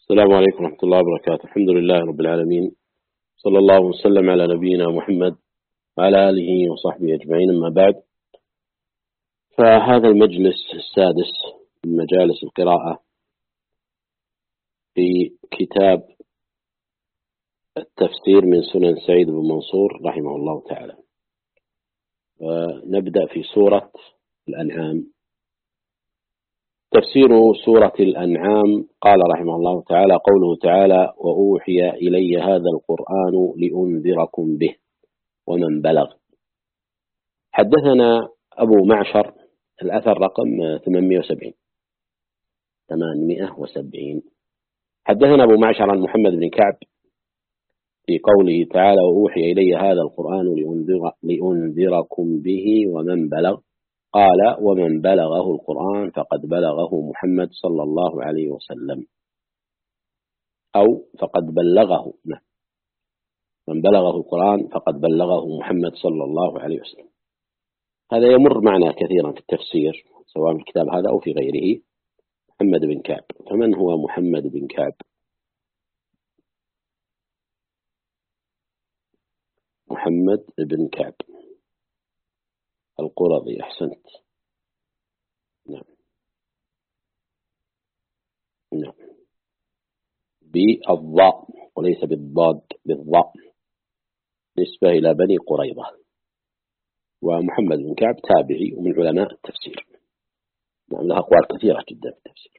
السلام عليكم ورحمة الله وبركاته. الحمد لله رب العالمين، صلى الله وسلم على نبينا محمد وعلى آله وصحبه أجمعين. أما بعد، فهذا المجلس السادس من مجالس القراءة في كتاب التفسير من سنن سعيد بن منصور رحمه الله تعالى. ونبدأ في سورة الأنعام. تفسير سورة الأنعام. قال رحمه الله تعالى: قوله تعالى: وأوحي إلي هذا القرآن لأنذركم به ومن بلغ. حدثنا أبو معشر، الأثر رقم 870. حدثنا أبو معشر عن محمد بن كعب في قوله تعالى: وأوحي إلي هذا القرآن لأنذركم به ومن بلغ. قال: ومن بلغه القرآن فقد بلغه محمد صلى الله عليه وسلم، أو فقد بلغه. من بلغه القرآن فقد بلغه محمد صلى الله عليه وسلم. هذا يمر معنا كثيرا في التفسير، سواء في الكتاب هذا أو في غيره. محمد بن كعب، فمن هو محمد بن كعب؟ محمد بن كعب القرظي، أحسنت. نعم، بالضاء وليس بالضاد، بالضاء، نسبة إلى بني قريظة. ومحمد بن كعب تابعي ومن علماء التفسير. نعم، له أقوال كثيرة جدا في التفسير.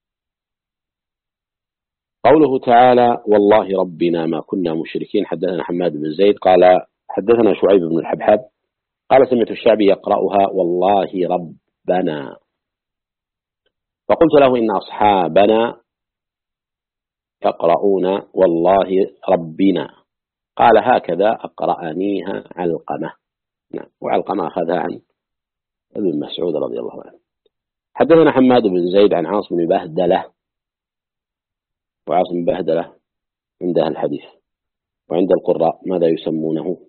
قوله تعالى: والله ربنا ما كنا مشركين. حدثنا حماد بن زيد قال: حدثنا شعيب بن الحبحب قال: سمعت الشعبي يقرأها: والله ربنا. فقلت له: إن أصحابنا يقرؤون والله ربنا. قال: هكذا أقرأنيها علقمة. نعم، وعلقمة أخذها عن ابن مسعود رضي الله عنه. حدثنا حماد بن زيد عن عاصم بن بهدلة، وعاصم بن بهدلة عند أهل الحديث، وعند القراء ماذا يسمونه؟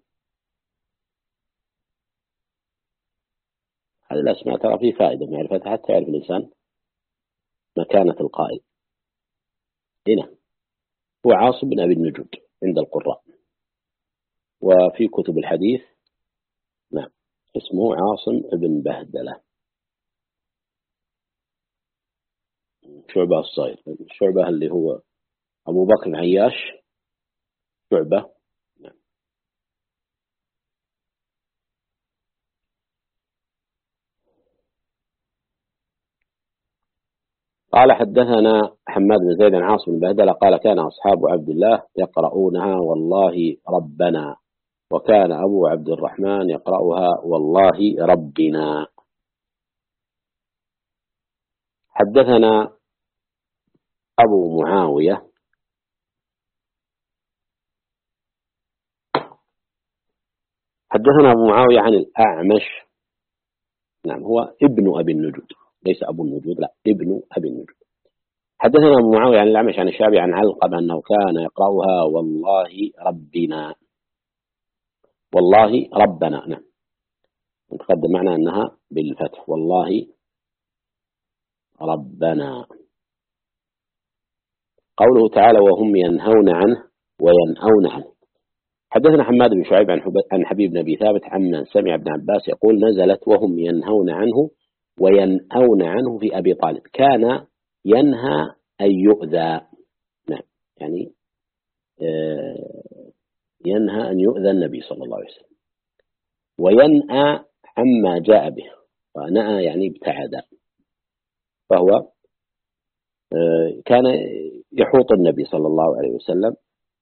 هذه الأسماء ترى فيه فائدة معرفتها حتى يعرف الإنسان مكانة القائل. هنا هو عاصم بن أبي النجود عند القراء، وفي كتب الحديث نعم اسمه عاصم بن بهدلة. شعبة الصغير، شعبة اللي هو أبو بكر عياش شعبة. نعم. قال: حدثنا حماد بن زيد عن عاصم بن بهدلة قال: كان أصحاب عبد الله يقرؤونها والله ربنا، وكان أبو عبد الرحمن يقرأها والله ربنا. حدثنا أبو معاوية عن الأعمش. نعم، هو ابن أبي النجود، ليس أبو النجود، لا، ابن أبي النجود. حدثنا أبو معاوية عن الأعمش عن الشعبي عن علقمة أنه كان يقرأها والله ربنا، والله ربنا. نعم، نتقدم معنا أنها بالفتح، والله ربنا. قوله تعالى: وهم ينهون عنه وينأون عنه. حدثنا حماد بن شعيب عن حبيب بن أبي ثابت عمن سمع ابن عباس يقول: نزلت وهم ينهون عنه وينأون عنه في أبي طالب. كان ينهى أن يؤذى. نعم، يعني ينهى أن يؤذى النبي صلى الله عليه وسلم، وينأى عما جاء به، ونأى يعني ابتعد. فهو كان يحوط النبي صلى الله عليه وسلم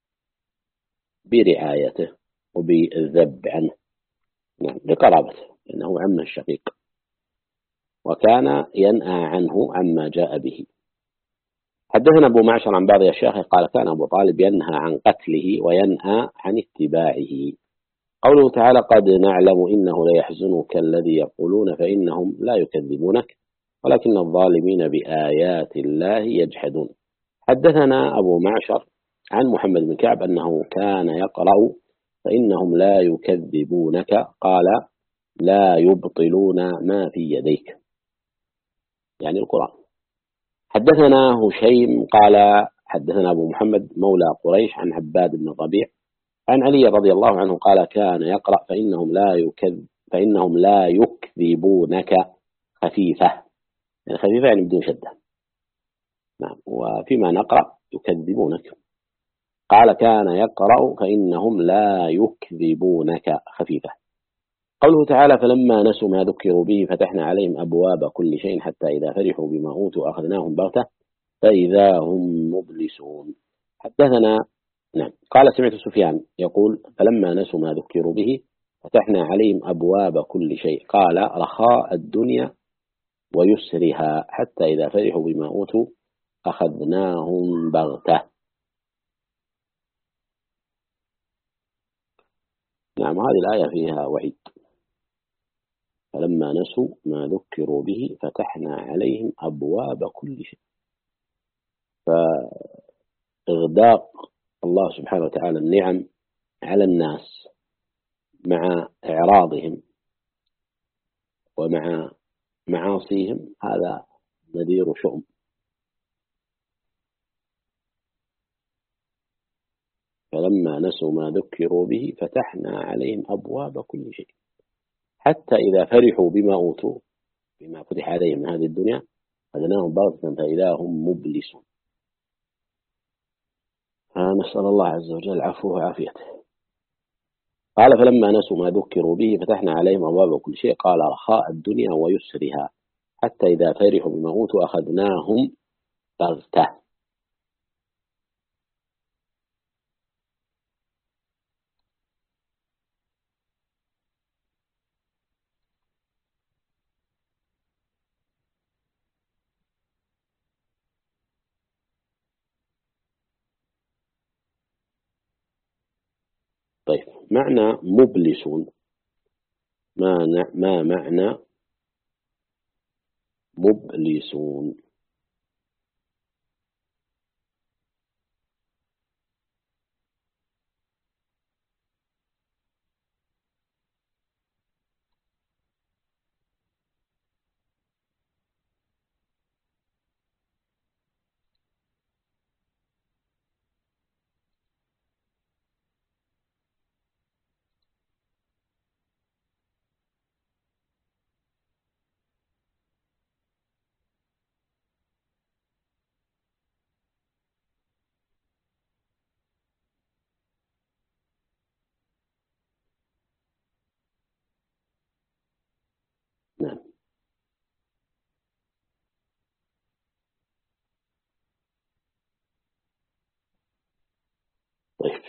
برعايته وبالذب عنه، نعم، لقرابته، إنه عم الشقيق، وكان ينأى عنه عما جاء به. حدثنا أبو معشر عن بعض أشياخه قال: كان أبو طالب ينهى عن قتله وينأى عن اتباعه. قوله تعالى: قد نعلم إنه ليحزنك الذي يقولون فإنهم لا يكذبونك ولكن الظالمين بآيات الله يجحدون. حدثنا أبو معشر عن محمد بن كعب أنه كان يقرأ: فإنهم لا يكذبونك، قال: لا يبطلون ما في يديك، يعني القرآن. حدثنا هشيم قال: حدثنا أبو محمد مولى قريش عن عباد بن الربيع عن علي رضي الله عنه قال كان يقرأ فإنهم لا يكذبونك خفيفة، يعني خفيفة يعني بدون شدة. نعم. وفيما نقرأ يكذبونك. قال كان يقرأ فإنهم لا يكذبونك خفيفة. قوله تعالى فلما نسوا ما ذكروا به فتحنا عليهم أبواب كل شيء حتى إذا فرحوا بما أوتوا أخذناهم بغتة فإذا هم مبلسون. حدثنا نعم قال سمعت سفيان يقول فلما نسوا ما ذكروا به فتحنا عليهم أبواب كل شيء، قال رخاء الدنيا ويسرها حتى إذا فرحوا بما أوتوا أخذناهم بغتة. نعم هذه الآية فيها وعيد. فلما نسوا ما ذكروا به فتحنا عليهم أبواب كل شيء، فإغداق الله سبحانه وتعالى النعم على الناس مع إعراضهم ومع معاصيهم هذا نذير شؤم. فلما نسوا ما ذكروا به فتحنا عليهم أبواب كل شيء حتى إذا فرحوا بما أوتوا بما فتح عليهم من هذه الدنيا أخذناهم بغتة فإذا هم مبلسون. فنسأل الله عز وجل العفو وعافيته. قال فلما نسوا ما ذكروا به فتحنا عليهم أبواب كل شيء، قال رخاء الدنيا ويسرها حتى إذا فرحوا بما أوتوا أخذناهم بغتة. طيب معنى مبلسون ما معنى مبلسون؟ نعم. طيب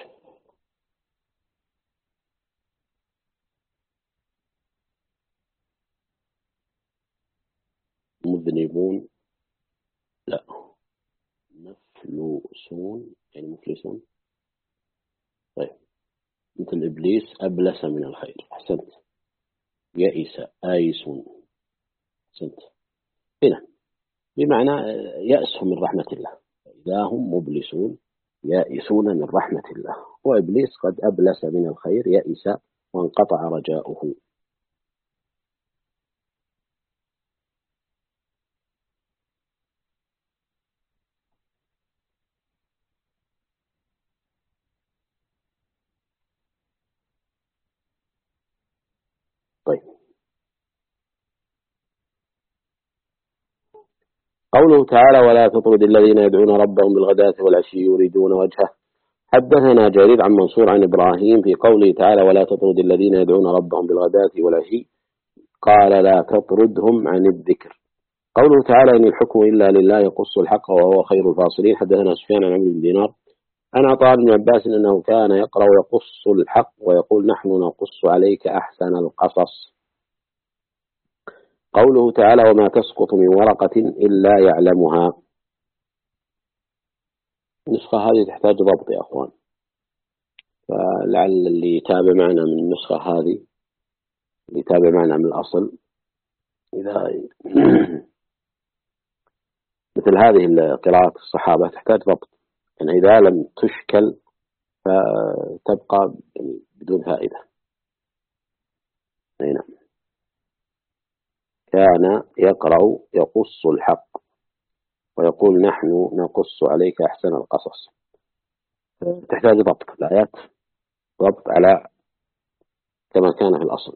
مذنبون لا، مفلوسون يعني مفلسون. طيب مثل إبليس أبلس من الخير، أحسنت. يئس آيسون، أحسنت. هنا بمعنى يأسهم من رحمة الله، إذا هم مبلسون يائسون من رحمة الله. وإبليس قد أبلس من الخير يئس وانقطع رجاؤه. طيب قوله تعالى ولا تطرد الذين يدعون ربهم بالغداة والعشي يريدون وجهه. حدثنا جرير عن منصور عن إبراهيم في قوله تعالى ولا تطرد الذين يدعون ربهم بالغداة والعشي، قال لا تطردهم عن الذكر. قوله تعالى إن الحكم إلا لله يقص الحق وهو خير الفاصلين. حدثنا سفيان عن عمرو بن دينار عن عطاء بن عباس أنه كان يقرأ ويقص الحق ويقول نحن نقص عليك أحسن القصص. قوله تعالى وما تسقط من ورقة إلا يعلمها. النسخة هذه تحتاج ضبط يا أخوان، فلعل اللي يتابع معنا من النسخة هذه اللي يتابع معنا من الأصل إذا مثل هذه قراءة الصحابة تحتاج ضبط، يعني إذا لم تشكل فتبقى بدون فائدة. نعم. كان يقرأ يقص الحق ويقول يقول نحن نقص عليك أحسن القصص، تحتاج ضبط الآيات، ضبط على كما كان في الأصل.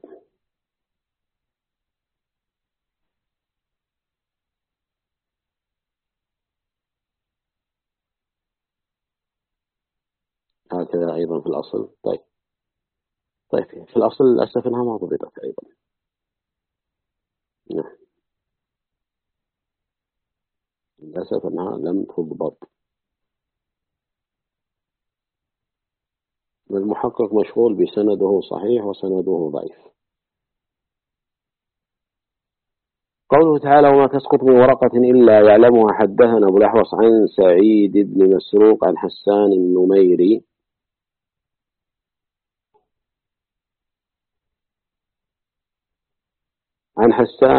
هكذا أيضا في الأصل. طيب في الأصل للأسف أنها ما ضبطت أيضا. نعم، للأسف أنها لم تضبط. المحقق مشغول بسنده صحيح وسنده ضعيف. قوله تعالى وما تسقط من ورقة إلا يعلمها، حدثنا أبو الأحوص عن سعيد بن مسروق عن حسان النميري عن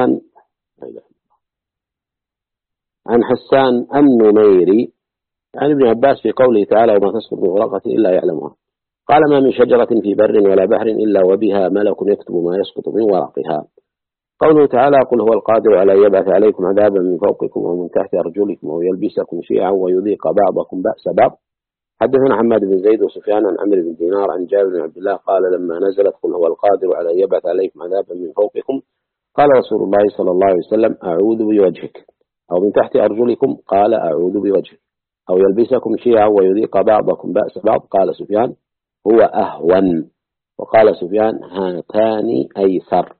حسان النميري عن ابن عباس في قوله تعالى وما تسقط من ورقة إلا يعلمها، قال ما من شجرة في بر ولا بحر إلا وبها ملك يكتب ما يسقط من ورقها. قوله تعالى قل هو القادر على أن يبعث عليكم عذابا من فوقكم ومن تحت أرجلكم أو يلبسكم شيعا ويذيق بعضكم بأس بعض. حدثنا حماد بن زيد وسفيان عن عمرو بن دينار عن جابر بن عبد الله قال لما نزلت قل هو القادر على أن يبعث عليكم عذابا من فوقكم قال رسول الله صلى الله عليه وسلم أعوذ بوجهك، أو من تحت أرجلكم قال أعوذ بوجهك، أو يلبسكم شيعا ويذيق بعضكم بأس بعض. قال سفيان هو أهون، وقال سفيان هاتان أيسر.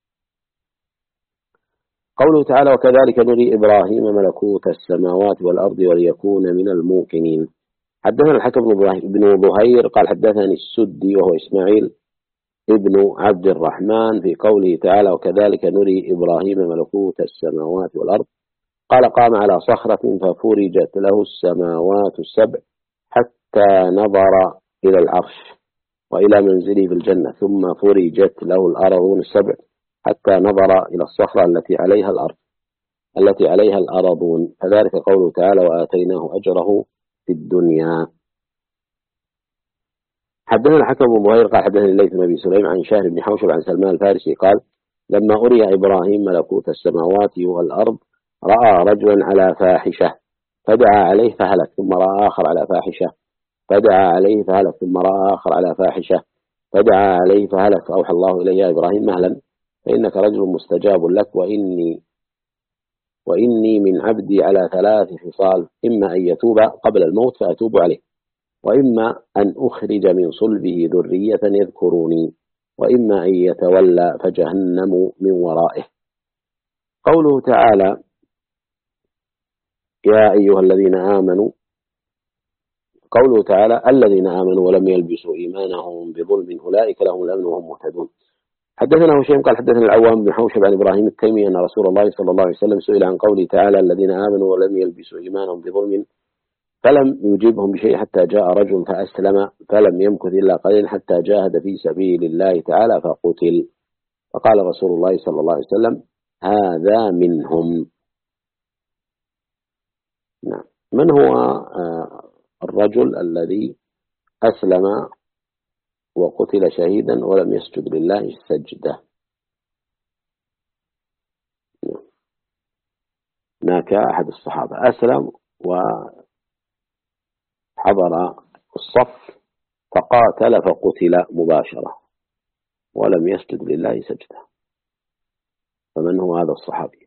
قوله تعالى وكذلك نري إبراهيم ملكوت السماوات والأرض وليكون من الموقنين. حدثنا الحكم بن ظهير قال حدثني السدي وهو إسماعيل ابن عبد الرحمن في قوله تعالى وكذلك نري إبراهيم ملكوت السماوات والأرض، قال قام على صخرة ففرجت له السماوات السبع حتى نظر إلى العرش وإلى منزله في الجنة، ثم فرجت له الأرضون السبع حتى نظر إلى الصخرة التي عليها الأرضون، فذلك قوله تعالى وآتيناه أجره في الدنيا. حدثنا الحكم بن ظهير قال حدثني الليث بن أبي سليم عن شهر بن حوشب عن سلمان الفارسي قال لما أري إبراهيم ملكوت السماوات والأرض رأى رجلا على فاحشة فدعا عليه فهلك، ثم رأى آخر على فاحشة فدعا عليه فهلك، ثم رأى آخر على فاحشة فدعا عليه فهلك، فأوحى الله إليه يا إبراهيم مهلا فإنك رجل مستجاب لك، وإني من عبدي على 3 خصال، إما أن يتوب قبل الموت فأتوب عليه، وإما أن أخرج من صلبه ذرية يذكروني، وإما أن يتولى فجهنم من ورائه. قوله تعالى يا أيها الذين آمنوا، قوله تعالى الذين آمنوا ولم يلبسوا إيمانهم بظلم أولئك لهم الأمن وهم مهتدون. حدثنا هشيم قال حدثنا العوام بن حوشب عن إبراهيم التيمي أن رسول الله صلى الله عليه وسلم سئل عن قوله تعالى الذين آمنوا ولم يلبسوا إيمانهم بظلم فلم يجيبهم بشيء حتى جاء رجل فأسلم فلم يمكث إلا قليلا حتى جاهد في سبيل الله تعالى فقتل، فقال رسول الله صلى الله عليه وسلم هذا منهم. نعم. من هو الرجل الذي أسلم وقتل شهيدا ولم يسجد لله سجدة؟ هناك أحد الصحابة أسلم وحضر الصف فقاتل فقتل مباشرة ولم يسجد لله سجدة، فمن هو هذا الصحابي؟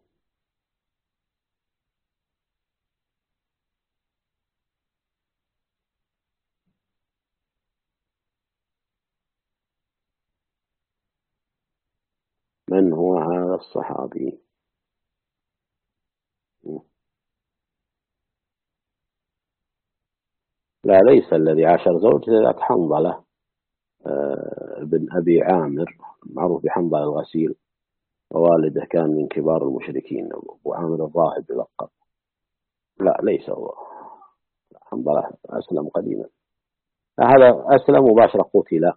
من هو هذا الصحابي؟ لا، ليس الذي عاشر زوجته، ذاك حنظلة بن أبي عامر معروف بحنظلة الغسيل، ووالده كان من كبار المشركين، أبو عامر الراهب يلقب. لا، ليس هو، حنظلة أسلم قديما، هذا أسلم مباشرة قتل.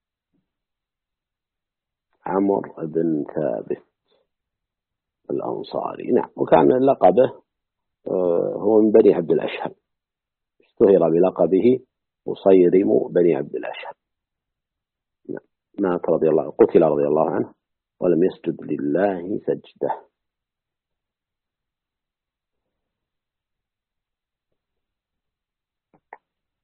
عمرو بن ثابت الأنصاري. نعم. وكان لقبه هو من بني عبد الأشهل، اشتهر بلقبه مصيرم بني عبد الأشهل. نعم. مات قتل رضي الله عنه ولم يسجد لله سجدة.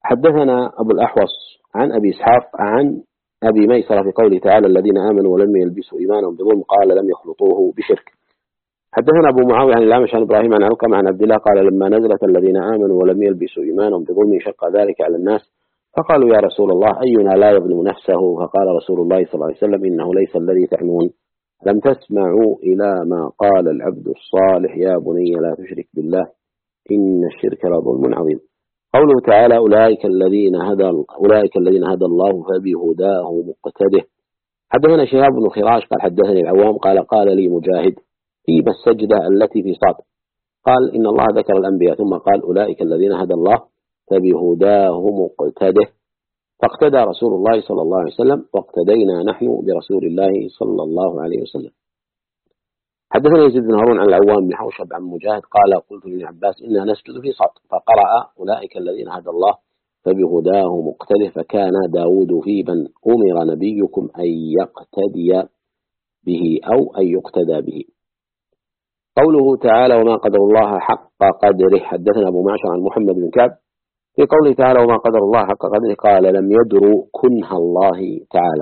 حدثنا أبو الأحوص عن أبي إسحاق عن أبي ميسرة في قوله تعالى الذين آمنوا ولم يلبسوا إيمانهم بظلم قال لم يخلطوه بشرك. حدثنا أبو معاوية عن الأعمش عن إبراهيم عن علقمة عن عبد الله قال لما نزلت الذين آمنوا ولم يلبسوا إيمانهم بظلم شق ذلك على الناس فقالوا يا رسول الله أينا لا يظلم نفسه؟ فقال رسول الله صلى الله عليه وسلم إنه ليس الذي تعنون. لم تسمعوا إلى ما قال العبد الصالح يا بني لا تشرك بالله إن الشرك لظلم عظيم. قوله تعالى أولئك الذين هدى الله فبهداه مقتده. حدثنا شهاب بن خراش قال حدثني العوام قال لي مجاهد فيما السجدة التي في صاد قال إن الله ذكر الأنبياء ثم قال أولئك الذين هدى الله فبهداه مقتده فاقتدى رسول الله صلى الله عليه وسلم واقتدينا نحن برسول الله صلى الله عليه وسلم. حدثنا يزيد بن هارون عن العوام بن حوشب عن مجاهد قال قلت لابن عباس إننا نسجد في صاد فقرأ أولئك الذين هدى الله فبهداه مقتده فكان داود في من أمر نبيكم أن يقتدي به أو أن يقتدى به. قوله تعالى وما قدر الله حق قدره. حدثنا أبو معشر عن محمد بن كعب في قوله تعالى وما قدر الله حق قدره قال لم يدروا كنه الله تعالى.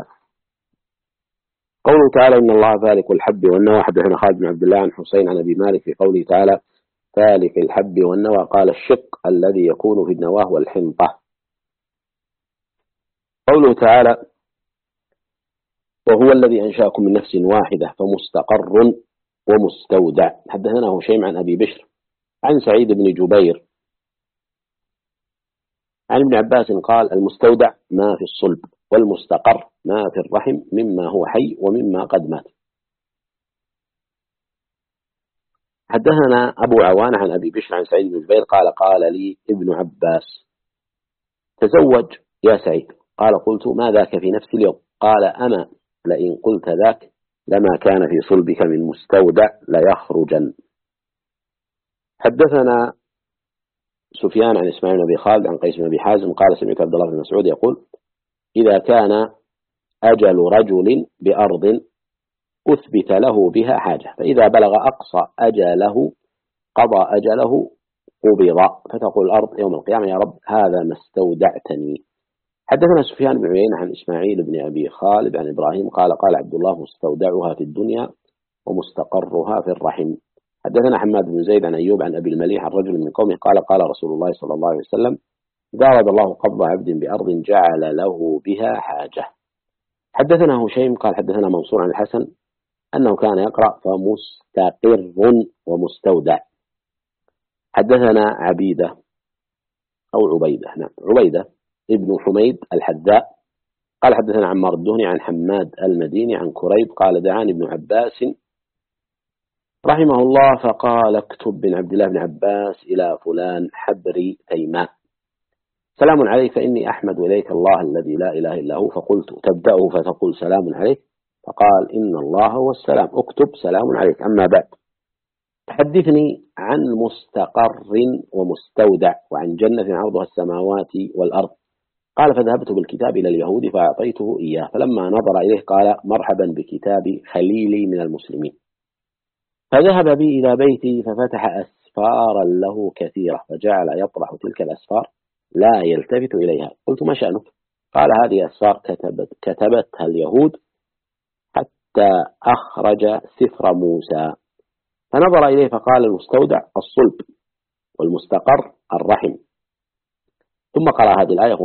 قوله تعالى إن الله فالق الحب والنوى. حدثنا خالد بن عبد الله عن حسين عن أبي مالك في قوله تعالى فالق الحب والنوى قال الشق الذي يكون في النواه والحنطة. قوله تعالى وهو الذي أنشأكم من نفس واحدة فمستقر ومستودع. حدثنا هشيم عن أبي بشر عن سعيد بن جبير عن ابن عباس قال المستودع ما في الصلب والمستقر ما في الرحم مما هو حي ومما قد مات. حدثنا أبو عوان عن أبي بشر عن سعيد بن جبير قال لي ابن عباس تزوج يا سعيد قال قلت ما ذاك في نفس اليوم قال أما لئن قلت ذاك لما كان في صلبك من مستودع ليخرجن. حدثنا سفيان عن إسماعيل بن أبي خالد عن قيس بن أبي حازم قال سمعت عبد الله بن مسعود يقول إذا كان أجل رجل بأرض أثبت له بها حاجة فإذا بلغ أقصى أجله قضى أجله قبض فتقول الأرض يوم القيامة يا رب هذا ما استودعتني. حدثنا سفيان بن عيينة عن إسماعيل بن أبي خالد عن إبراهيم قال عبد الله مستودعها في الدنيا ومستقرها في الرحم. حدثنا حماد بن زيد عن أيوب عن أبي المليح عن رجل من قومه قال رسول الله صلى الله عليه وسلم إذا أراد الله قبض عبد بأرض جعل له بها حاجة. حدثنا هشيم قال حدثنا منصور عن الحسن أنه كان يقرأ فمستقر ومستودع. حدثنا عبيدة عبيدة ابن حميد الحذاء قال حدثنا عمار الدهني عن حماد المديني عن كريب قال دعاني ابن عباس رحمه الله فقال اكتب بن عبد الله بن عباس إلى فلان حبري تيماء سلام عليك فإني أحمد إليك الله الذي لا إله إلا هو فقلت تبدأه فتقول سلام عليك فقال إن الله هو السلام اكتب سلام عليك. أما بعد حدثني عن مستقر ومستودع وعن جنة عرضها السماوات والأرض. قال فذهبت بالكتاب إلى اليهود فأعطيته إياه فلما نظر إليه قال مرحبا بكتاب خليلي من المسلمين. فذهب بي إلى بيتي ففتح أسفارا له كثيرة فجعل يطرح تلك الأسفار لا يلتفت إليها. قلت ما شأنك؟ قال هذه أسفار كتبتها اليهود حتى أخرج سفر موسى. فنظر إليه فقال المستودع الصلب والمستقر الرحم ثم قرأ هذه الآية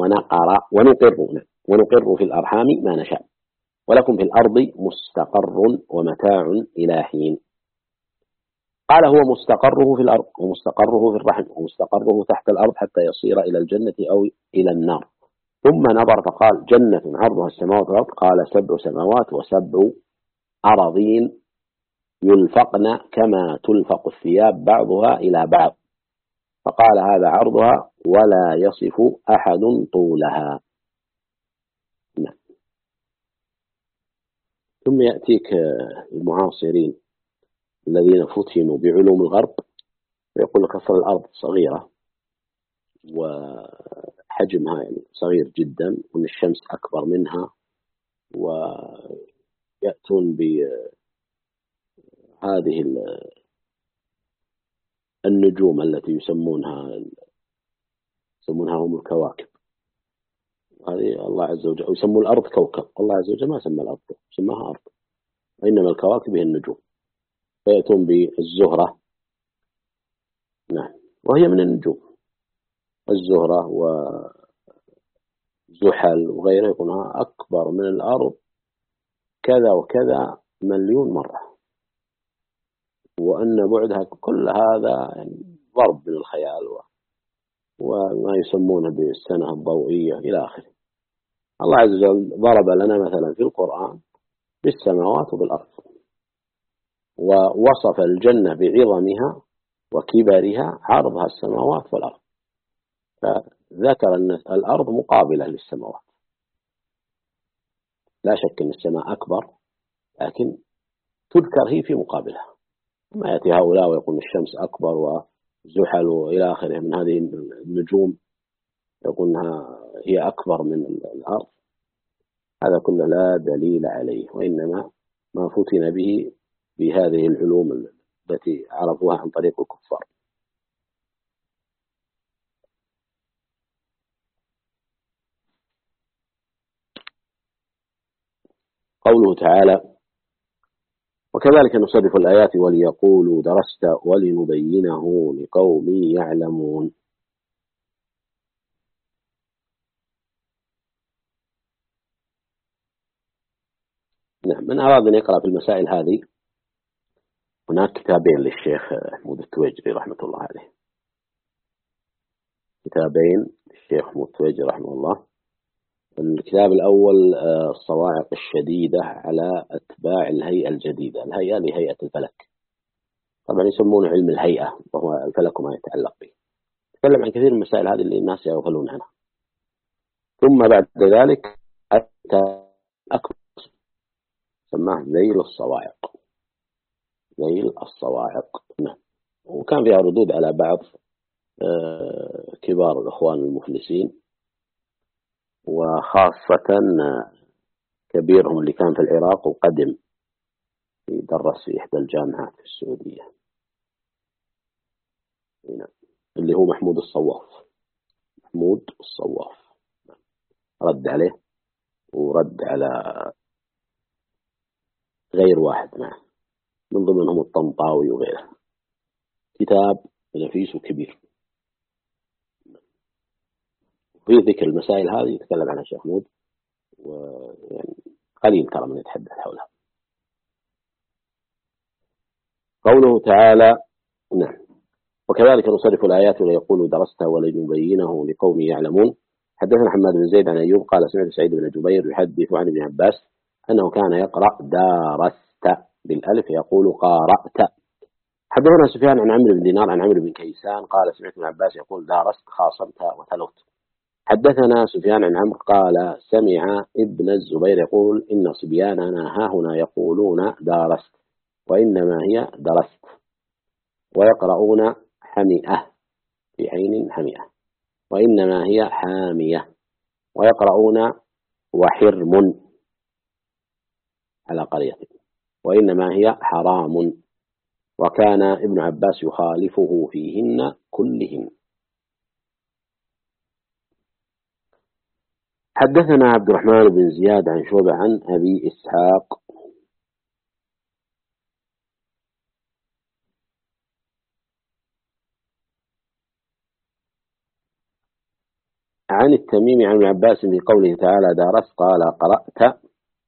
ونقر في الأرحام ما نشاء ولكم في الأرض مستقر ومتاع إلى حين. قال هو مستقره في الأرض ومستقره في الرحم ومستقره تحت الأرض حتى يصير إلى الجنة أو إلى النار. ثم نظر فقال جنة عرضها السماوات والأرض قال 7 سماوات و7 أراضين يلفقن كما تلفق الثياب بعضها إلى بعض فقال هذا عرضها ولا يصف أحد طولها. ثم يأتيك المعاصرين الذين فتنوا بعلوم الغرب ويقول لك أصل الأرض صغيرة وحجمها يعني صغير جدا وأن الشمس أكبر منها ويأتون بهذه النجوم التي يسمونها هم الكواكب هذه الله عز وجل. ويسموا الأرض كوكب، الله عز وجل ما سمى الأرض، سماها أرض، وإنما الكواكب هي النجوم. فيأتون بالزهرة، نعم، وهي من النجوم، الزهرة وزحل وغيره، يكونها أكبر من الأرض كذا وكذا مليون مرة، وأن بعدها كل هذا يعني ضرب من الخيال وما يسمونه بالسنة الضوئية إلى آخره. الله عز وجل ضرب لنا مثلا في القرآن بالسماوات وبالأرض، ووصف الجنة بعظمها وكبرها، عرضها السماوات والأرض، فذكر أن الأرض مقابلة للسماوات، لا شك أن السماء أكبر، لكن تذكر هي في مقابلها. ما يأتي هؤلاء ويقول الشمس أكبر وزحل وإلى آخره من هذه النجوم، يقول أنها هي أكبر من الأرض، هذا كله لا دليل عليه، وإنما ما فتن به بهذه العلوم التي عرفوها عن طريق الكفار. قوله تعالى: وكذلك نصرف الآيات وليقولوا درست ولنبينه لقوم يعلمون. نعم، من أراد أن يقرأ في المسائل هذه هناك كتابين للشيخ محمود التويجري رحمة الله عليه، كتابين للشيخ محمود التويجري رحمه الله. الكتاب الأول الصواعق الشديدة على أتباع الهيئة الجديدة، الهيئة لهيئة الفلك، طبعا يسمونه علم الهيئة وهو الفلك وما يتعلق به، تكلم عن كثير من المسائل هذه اللي الناس يغفلون عنها. ثم بعد ذلك أتى أكبر سماه ذيل الصواعق، ذيل الصواعق، نعم، وكان فيها ردود على بعض كبار الإخوان المفلسين، وخاصة كبيرهم اللي كان في العراق وقدم يدرس في إحدى الجامعات في السعودية، اللي هو محمود الصواف. محمود الصواف رد عليه ورد على غير واحد معه، من ضمنهم الطنطاوي وغيره. كتاب نفيس وكبير، في ذكر المسائل هذه يتكلم عنها الشيخ محمود، ويعني قليل ترى من يتحدث حولها. قوله تعالى: نعم، وكذلك نصرف الآيات وليقولوا درست ولنبينه لقوم يعلمون. حدثنا حماد بن زيد عن أيوب قال سمعت سعيد بن جبير يحدث عن ابن عباس أنه كان يقرأ دارست بالألف يقول قارأت. حدثنا سفيان عن عمرو بن دينار عن عمرو بن كيسان قال سمعت ابن عباس يقول دارست خاصمت وتلوت. حدثنا سفيان عن عمرو قال سمع ابن الزبير يقول إن صبياننا هاهنا يقولون دارست وإنما هي درست، ويقرؤون حمئة في عين حمئة وإنما هي حامية، ويقرؤون وحرم على قرية وإنما هي حرام، وكان ابن عباس يخالفه فيهن كلهن. حدثنا عبد الرحمن بن زياد عن شعبة عن أبي إسحاق عن التميمي عن ابن عباس بقوله تعالى دارست قال قرأت،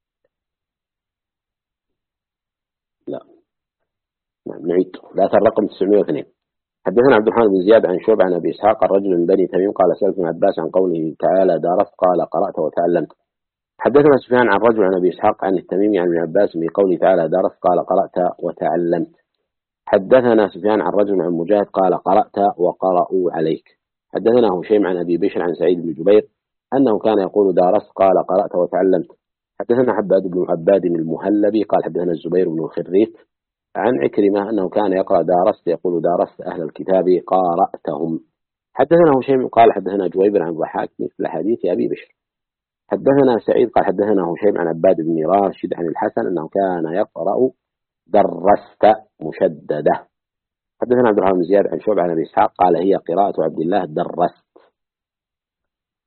لا نعم نعيد لا الرقم 902. حدثنا عبد الرحمن بن زياد عن شعبة عن أبي إسحاق الرجل من بني تميم قال سألت ابن عباس عن قوله تعالى دارست قال قرأت وتعلمت. حدثنا سفيان عن رجل عن أبي إسحاق عن التميمي عن ابن عباس بقوله تعالى دارست قال قرأت وتعلمت. حدثنا سفيان عن رجل عن مجاهد قال قرأت وقرأوا عليك. حدثنا هشيم عن أبي بشر عن سعيد بن جبير أنه كان يقول دارست قال قرأت وتعلمت. حدثنا حباد بن عباد المهلبي قال حدثنا الزبير بن الخريت عن عكرمة أنه كان يقرأ دارست يقول دارست أهل الكتاب قارأتهم. حدثنا هشيم قال حدثنا جويبر عن ضحاك مثل حديث أبي بشر. حدثنا سعيد قال حدثنا هشيم عن عباد بن راشد عن الحسن أنه كان يقرأ درست مشددة. حدثنا عبد الرحمن بن زياد عن شعبة عن أبي إسحاق قال هي قراءة عبد الله درست.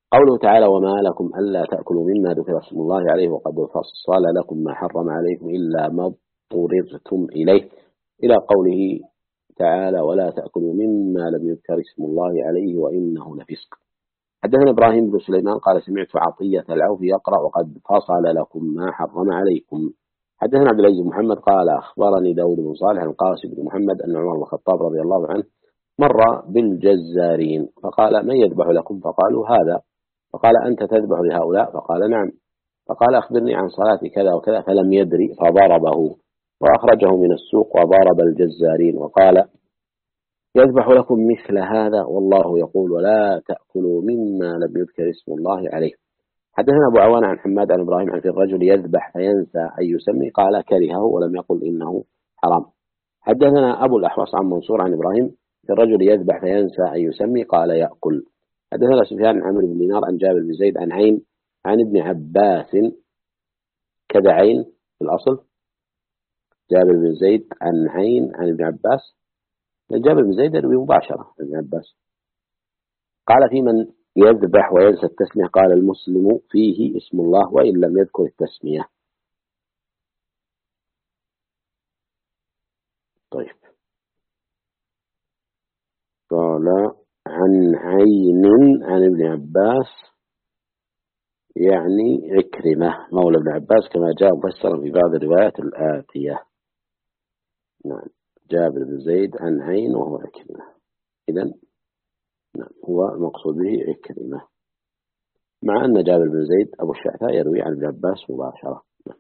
قوله تعالى وما لكم ألا تأكلوا مما ذكر اسم الله عليه وقد فصل لكم ما حرم عليكم إلا ما اضطررتم إليه إلى قوله تعالى ولا تأكلوا مما لم يذكر اسم الله عليه وإنه لفسق. حدثنا إبراهيم بن سليمان قال سمعت عطية العوفي يقرأ وقد فصل لكم ما حرم عليكم. حدثنا عبد العزيز بن محمد قال أخبرني داود بن صالح عن قاسم بن محمد أن عمر بن الخطاب رضي الله عنه مر بالجزارين فقال من يذبح لكم؟ فقالوا هذا. فقال أنت تذبح لهؤلاء؟ فقال نعم. فقال أخبرني عن صلاة كذا وكذا فلم يدري فضربه وأخرجه من السوق وضرب الجزارين وقال يذبح لكم مثل هذا والله يقول ولا تأكلوا مما لم يذكر اسم الله عليه. حدثنا أبو عوان عن حماد عن إبراهيم عن في الرجل يذبح فينسى أن يسمي قال كرهه ولم يقل إنه حرام. حدثنا أبو الأحوص عن منصور عن إبراهيم في الرجل يذبح فينسى أن يسمي قال يأكل. حدثنا سفيان عن عمرو بن دينار عن جابر بن زيد عن عين عن ابن عباس كذا عين في الأصل جابر بن زيد عن عين عن ابن عباس جابر بن زيد يروي مباشرة عن ابن عباس قال في من يذبح وينسى التسمية قال المسلم فيه اسم الله وإن لم يذكر التسمية. طيب قال عن عين عن ابن عباس يعني عكرمة مولى ابن عباس كما جاء مفسرا في بعض الروايات الآتية. نعم جابر بن زيد عن عين وهو عكرمة إذن نعم هو المقصود به عكرمة مع أن جابر بن زيد أبو الشعثاء يروي عن ابن عباس مباشرة. نعم.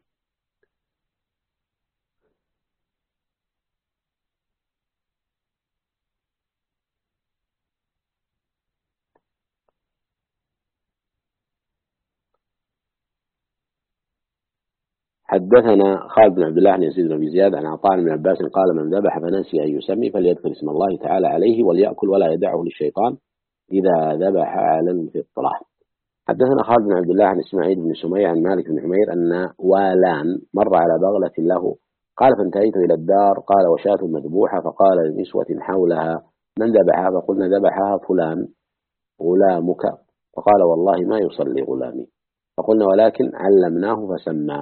حدثنا خالد بن عبد الله بن يزيد بن أبي زياد عن عطاء بن عباس قال من ذبح فنسي أن يسمي فليذكر اسم الله تعالى عليه وليأكل ولا يدعه للشيطان إذا ذبح على الفطرة. حدثنا خالد بن عبد الله عن إسماعيل بن سمية عن مالك بن حمير أن والان مر على بغلة له قال فانتهيت إلى الدار قال وشاة مذبوحة فقال لنسوة حولها من ذبحها؟ فقلنا ذبحها فلان غلامك. فقال والله ما يصلي غلامي. فقلنا ولكن علمناه فسمى.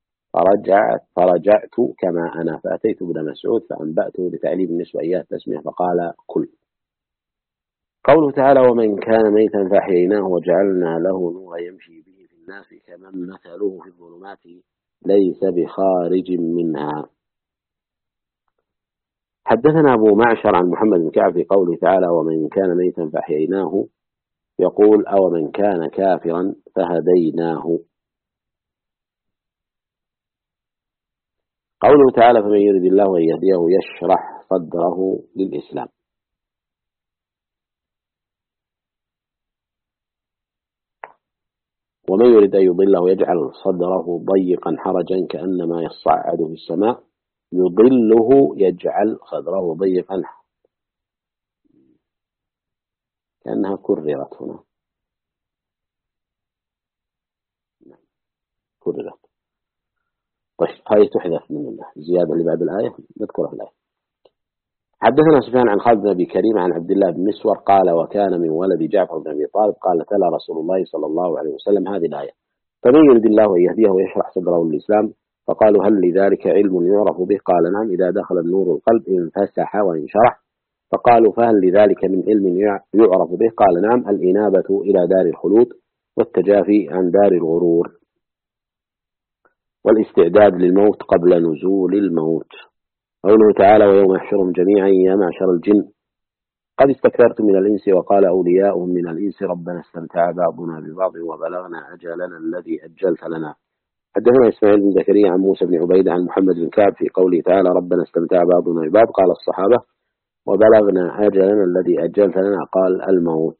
فرجعت كما أنا فأتيت ابن مسعود فأنبأته لتعليم النسوة إياه التسمية فقال كل. قوله تعالى ومن كان ميتا فأحييناه وجعلنا له نورا يمشي به في الناس كمن مثله في الظلمات ليس بخارج منها. حدثنا أبو معشر عن محمد بن كعب في قوله تعالى ومن كان ميتا فأحييناه يقول أو من كان كافرا فهديناه. قوله تعالى فمن يرد الله أن يهديه يشرح صدره للإسلام. ومن يرد أن يضله يجعل صدره ضيقا حرجا كأنما يصعد في السماء يضله يجعل صدره ضيقا كأنها كررت هنا كررت. طيب هذه تحذف من الله الزيادة اللي بعد الآية نذكرها في الآية. حدثنا سفيان عن خالد بن أبي كريم عن عبد الله بن مسور قال وكان من ولد جعفر بن أبي طالب قال تلا رسول الله صلى الله عليه وسلم هذه الآية فمن يرد الله أن يهديه ويشرح صدره للإسلام فقالوا هل لذلك علم يعرف به؟ قال نعم إذا دخل النور القلب انفسح وانشرح. فقالوا فهل لذلك من علم يعرف به؟ قال نعم الإنابة إلى دار الخلود والتجافي عن دار الغرور والاستعداد للموت قبل نزول الموت. قوله تعالى ويوم يحشرهم جميعا يا معشر الجن قد استكثرتم من الإنس وقال أولياؤهم من الإنس ربنا استمتع بعضنا ببعض وبلغنا أجلنا الذي أجلت لنا. حدثنا إسماعيل بن زكريا عن موسى بن عبيد عن محمد بن كعب في قوله تعالى ربنا استمتع بعضنا ببعض قال الصحابة وبلغنا أجلنا الذي أجلت لنا قال الموت.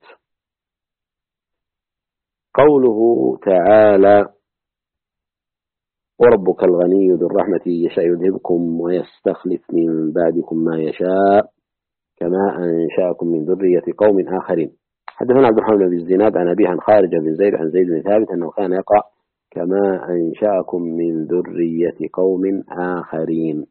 قوله تعالى وربك الغني ذو الرحمة يشاء يذهبكم ويستخلف من بعدكم ما يشاء كما أنشأكم من ذرية قوم آخرين. حدثنا عبد الرحمن بن الزناد عن أبيه عن خارج بن زيد عن زيد بن ثابت أنه كان يقرأ كما أنشأكم من ذرية قوم آخرين.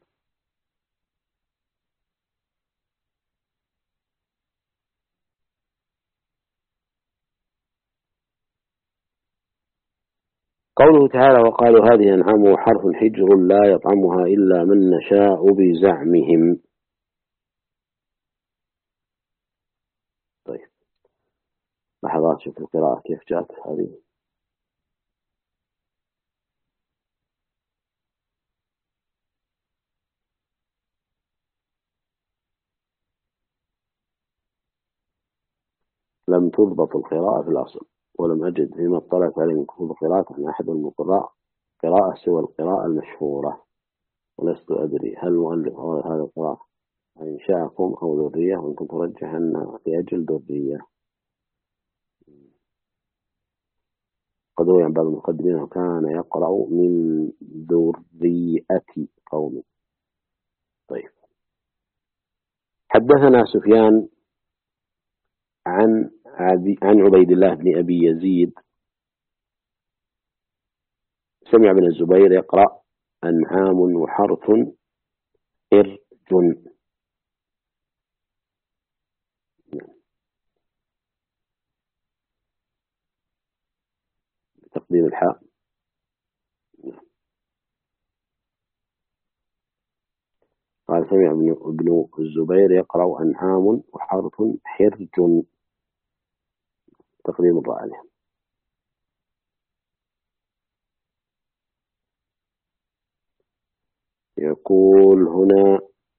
قوله تعالى وقالوا هذه أنعام حرث حجر لا يطعمها إلا من نشاء بزعمهم. طيب لحظات شوف القراءة كيف جاءت هذه. لم تضبط القراءة في الأصل، ولم أجد فيما اطلعت عليه من كتب القراءة عن أحد من القراء قراءة سوى القراءة المشهورة، ولست أدري هل المؤلف أو هذا القراءة أنشأكم أو ذرية، وإن كنت أرجح أن لأجل ذرية. قد روي عن بعض المقدمين وكان يقرأ من ذرية قوم. طيب حدثنا سفيان عن عبيد الله بن أبي يزيد سمع ابن الزبير يقرأ أنعام وحرث حرج بتقديم الحاء. قال سمع ابن الزبير يقرأ أنعام وحرث حرج تقديم الراء عليه. يقول هنا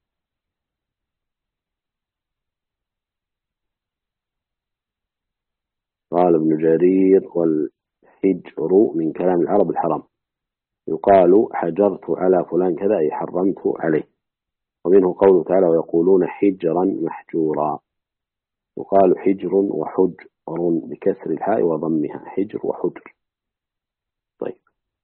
قال ابن جرير والحجر من كلام العرب الحرام، يقال حجرت على فلان كذا أي حرمت عليه. ومنه قوله تعالى ويقولون حجرا محجورا، يقال حجر وحجر بكسر الحاء وضمها، حجر وحجر. طيب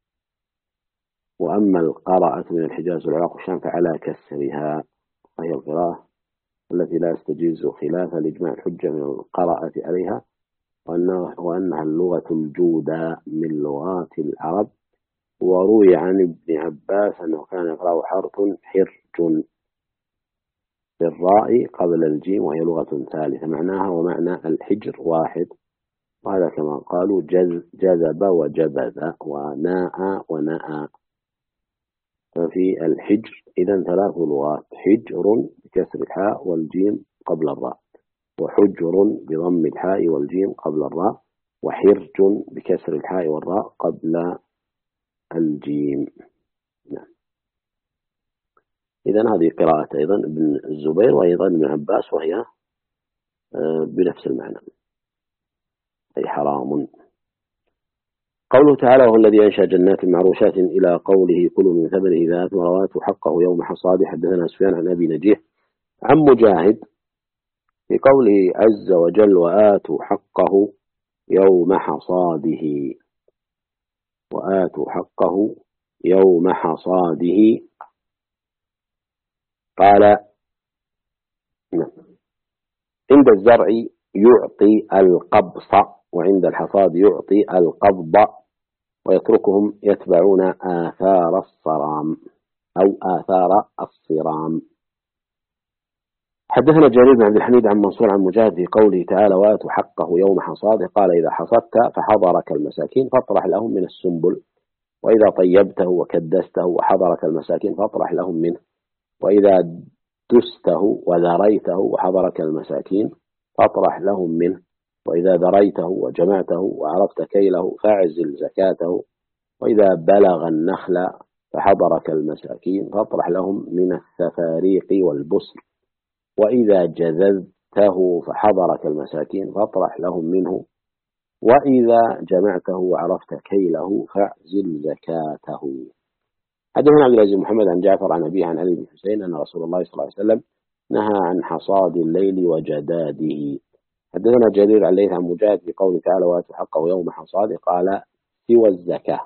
وأما القراءة من الحجاز والعراق والشام فعلى كسرها، وهي القراءة التي لا يستجيز خلافا لإجماع الحجة من القراءة عليها، وأنها اللغة الجودة من لغات العرب. وروي عن ابن عباس أنه كان يقرأ حرف حرج بالراء قبل الجيم، وهي لغة ثالثة معناها ومعنى الحجر واحد، وهذا كما قالوا جذب وجبذ وناء ونأى. ففي الحجر إذن ثلاث لغات، حجر بكسر الحاء والجيم قبل الراء، وحجر بضم الحاء والجيم قبل الراء، وحرج بكسر الحاء والراء قبل الجيم. نعم. إذن هذه قراءة أيضا ابن الزبير وأيضا ابن عباس، وهي بنفس المعنى أي حرام. قوله تعالى وهو الذي أنشأ جنات معروشات إلى قوله كلوا من ثمره إذا أثمر وآتوا حقه يوم حصاده. حدثنا سفيان عن أبي نجيح عن مجاهد في قوله عز وجل وآتوا حقه يوم حصاده، وآتوا حقه يوم حصاده. قال عند الزرع يعطي القبص، وعند الحصاد يعطي القبض، ويتركهم يتبعون آثار الصرام أو آثار الصرام. حدثنا جرير بن عبد الحميد عن منصور عن مجاهد في قوله تعالى وآتوا حقه يوم حصاده، قال إذا حصدت فحضرك المساكين فاطرح لهم من السنبل، وإذا طيبته وكدسته وحضرك المساكين فاطرح لهم منه، وإذا دسته وذريته وحضرك المساكين فاطرح لهم منه، وإذا ذريته وجمعته وعرفت كيله فاعزل زكاته، وإذا بلغ النخل فحضرك المساكين فاطرح لهم من الثفاريق والبصر، وإذا جذذته فحضرك المساكين فاطرح لهم منه، وإذا جمعته وعرفت كيله فاعزل زكاته. حدثنا عبد العزيز محمد عن جعفر عن أبيه عن علي بن حسين أن رسول الله صلى الله عليه وسلم نهى عن حصاد الليل وجداده. حدثنا جرير عن الليث عن مجاهد في قوله تعالى وآتوا حقه يوم حصاده، قال سوى الزكاة.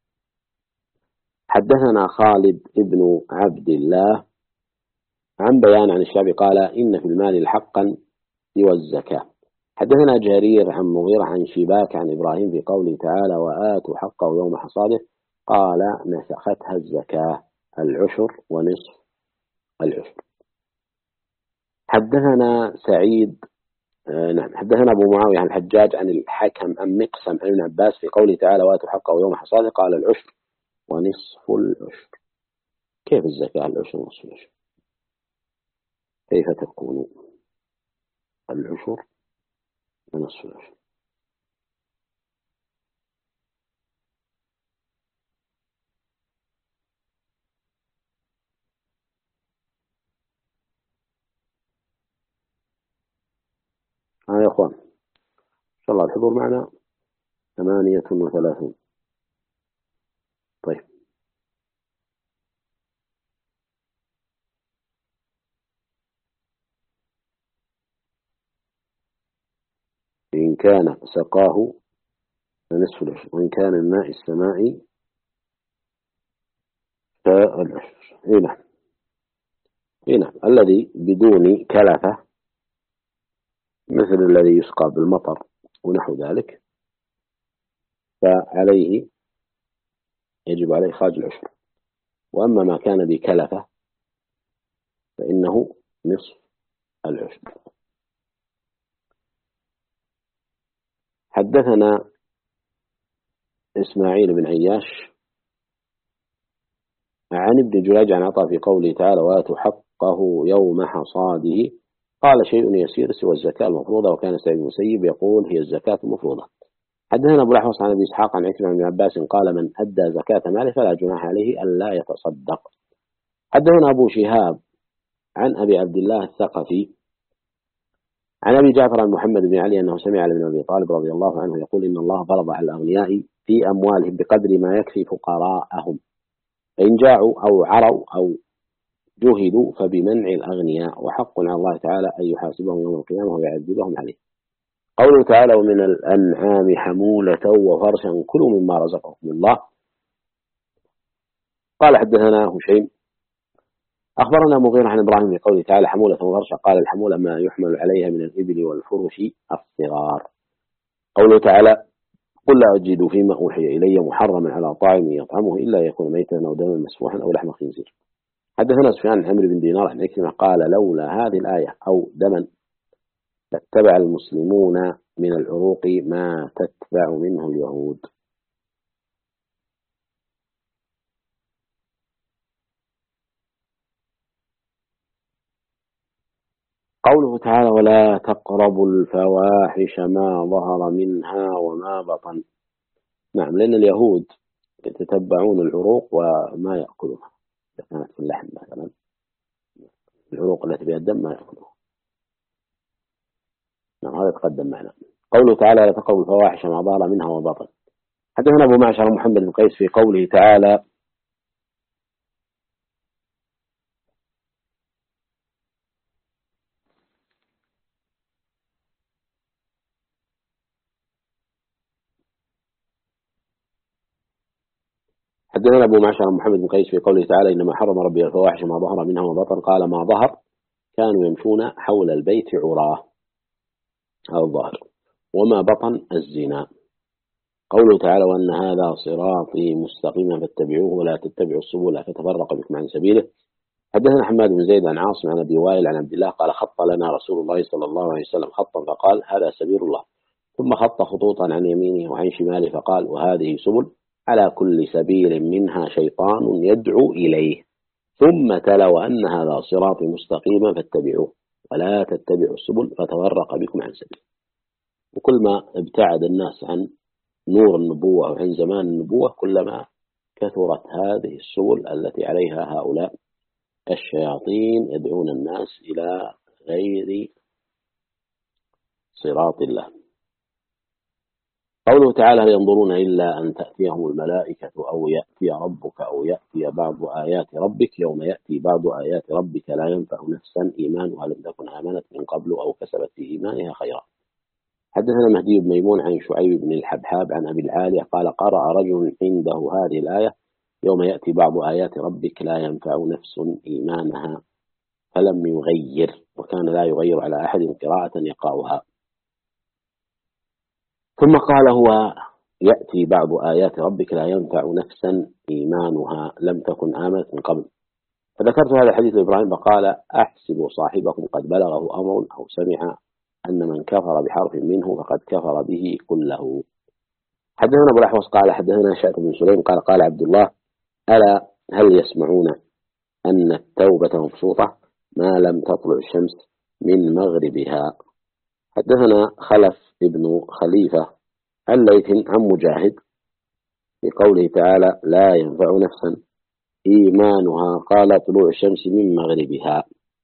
حدثنا خالد بن عبد الله عن بيان عن الشعبي قال إن في المال حقا سوى الزكاة. حدثنا جرير عن مغيرة عن شباك عن إبراهيم في قوله تعالى وآتوا حقه يوم حصاده، قال نسختها الزكاة العشر ونصف العشر. حدثنا سعيد نعم. حدثنا أبو معاوية عن الحجاج عن الحكم عن مقسم عن ابن عباس في قوله تعالى وآتوا حقه يوم حصاده قال العشر ونصف العشر. كيف الزكاة العشر ونصف العشر؟ كيف تكون العشر ونصف العشر؟ يا أخوان إن شاء الله الحضور معنا 38. طيب إن كان سقاه فنصف العشر وإن كان الماء السماء فالعشر. نعم. نعم. الذي بدون كلفة مثل الذي يسقى بالمطر ونحو ذلك فعليه يجب عليه إخراج العشر. وأما ما كان بكلفة فإنه نصف العشر. حدثنا إسماعيل بن عياش عن ابن جريج عن عطاء في قوله تعالى وآتوا حقه يوم حصاده قال شيء يسير سوى الزكاة المفروضة وكان سعيد المسيب يقول هي الزكاة المفروضة. حدثنا أبو الأحوص عن أبي إسحاق عن عكرمة بن عباس قال من أدى زكاة ماله فلا جناح عليه ألا يتصدق. حدثنا أبو شهاب عن أبي عبد الله الثقفي عن أبي جعفر عن محمد بن علي أنه سمع علي بن أبي طالب رضي الله عنه يقول إن الله فرض على الأغنياء في أموالهم بقدر ما يكفي فقراءهم فإن جاعوا أو عروا أو جهدوا فبمنع الأغنياء وحق على الله تعالى أن يحاسبهم يوم القيامة ويعذبهم عليه. قوله تعالى ومن الأنعام حمولة وفرشا كلوا مما رزقكم الله. قال حدثنا هشيم أخبرنا مغيرة عن إبراهيم في قوله تعالى حمولة وفرشا قال الحمولة ما يحمل عليها من الإبل والفرش الصغار. قوله تعالى قل لا أجد فيما أوحي إلي محرما على طاعم يطعمه إلا يكون ميتا أو دما مسفوحا أو لحم خنزير. حدثنا سفيان عن عمرو بن دينار عن عكرمة قال لولا هذه الآية أو دما لاتبع المسلمون من العروق ما تتبع منه اليهود. قوله تعالى ولا تقربوا الفواحش ما ظهر منها وما بطن. نعم لأن اليهود يتتبعون العروق وما يأكلها إذا كانت في اللحم مثلا العروق التي فيها الدم ما يأكلها. نعم هذا تقدم معنا. قوله تعالى لا تقربوا الفواحش ما ظهر منها وما بطن. حدثنا أبو معشر محمد بن قيس في قوله تعالى حدثنا أبو معشر محمد بن قيس في قوله تعالى إنما حرم ربي الفواحش ما ظهر منها وما بطن قال ما ظهر كانوا يمشون حول البيت عراه أو الظاهر وما بطن الزنا. قوله تعالى وأن هذا صراطي مستقيما فاتبعوه ولا تتبعوا السبل فتفرق بكم عن سبيله. حدثنا حماد بن زيد عن عاصم عن أبي وائل عن عبد الله قال خط لنا رسول الله صلى الله عليه وسلم خطا فقال هذا سبيل الله ثم خط خطوطا عن يمينه وعن شماله فقال وهذه سبل على كل سبيل منها شيطان يدعو إليه ثم تلا وأن هذا صراطي مستقيما فاتبعوه ولا تتبعوا السبل فتفرق بكم عن سبيله. وكل ما ابتعد الناس عن نور النبوة وعن زمان النبوة كلما كثرت هذه السبل التي عليها هؤلاء الشياطين يدعون الناس إلى غير صراط الله. قوله تعالى هل ينظرون إلا أن تأتيهم الملائكة أو يأتي ربك أو يأتي بعض آيات ربك يوم يأتي بعض آيات ربك لا ينفع نفسا إيمانها لم تكن آمنت من قبل أو كسبت في إيمانها خيرا. حدثنا مهدي بن ميمون عن شعيب بن الحبحاب عن أبي العالية قال قرأ رجل عنده هذه الآية يوم يأتي بعض آيات ربك لا ينفع نفس إيمانها فلم يغير وكان لا يغير على أحد قراءة يقرأها. ثم قال هو يأتي بعض آيات ربك لا ينفع نفسا إيمانها لم تكن آمنت من قبل. فذكرت هذا الحديث لإبراهيم فقال أحسب صاحبكم قد بلغه أمر أو سمع أن من كفر بحرف منه فقد كفر به كله. حدثنا أبو الأحوص قال حدثنا شعث بن سليم قال قال عبد الله ألا هل يسمعون أن التوبة مبسوطة ما لم تطلع الشمس من مغربها. حدثنا خلف ابن خليفة عن ليث عن مجاهد في قوله تعالى لا ينفع نفسا إيمانها قال طلوع الشمس من مغربها.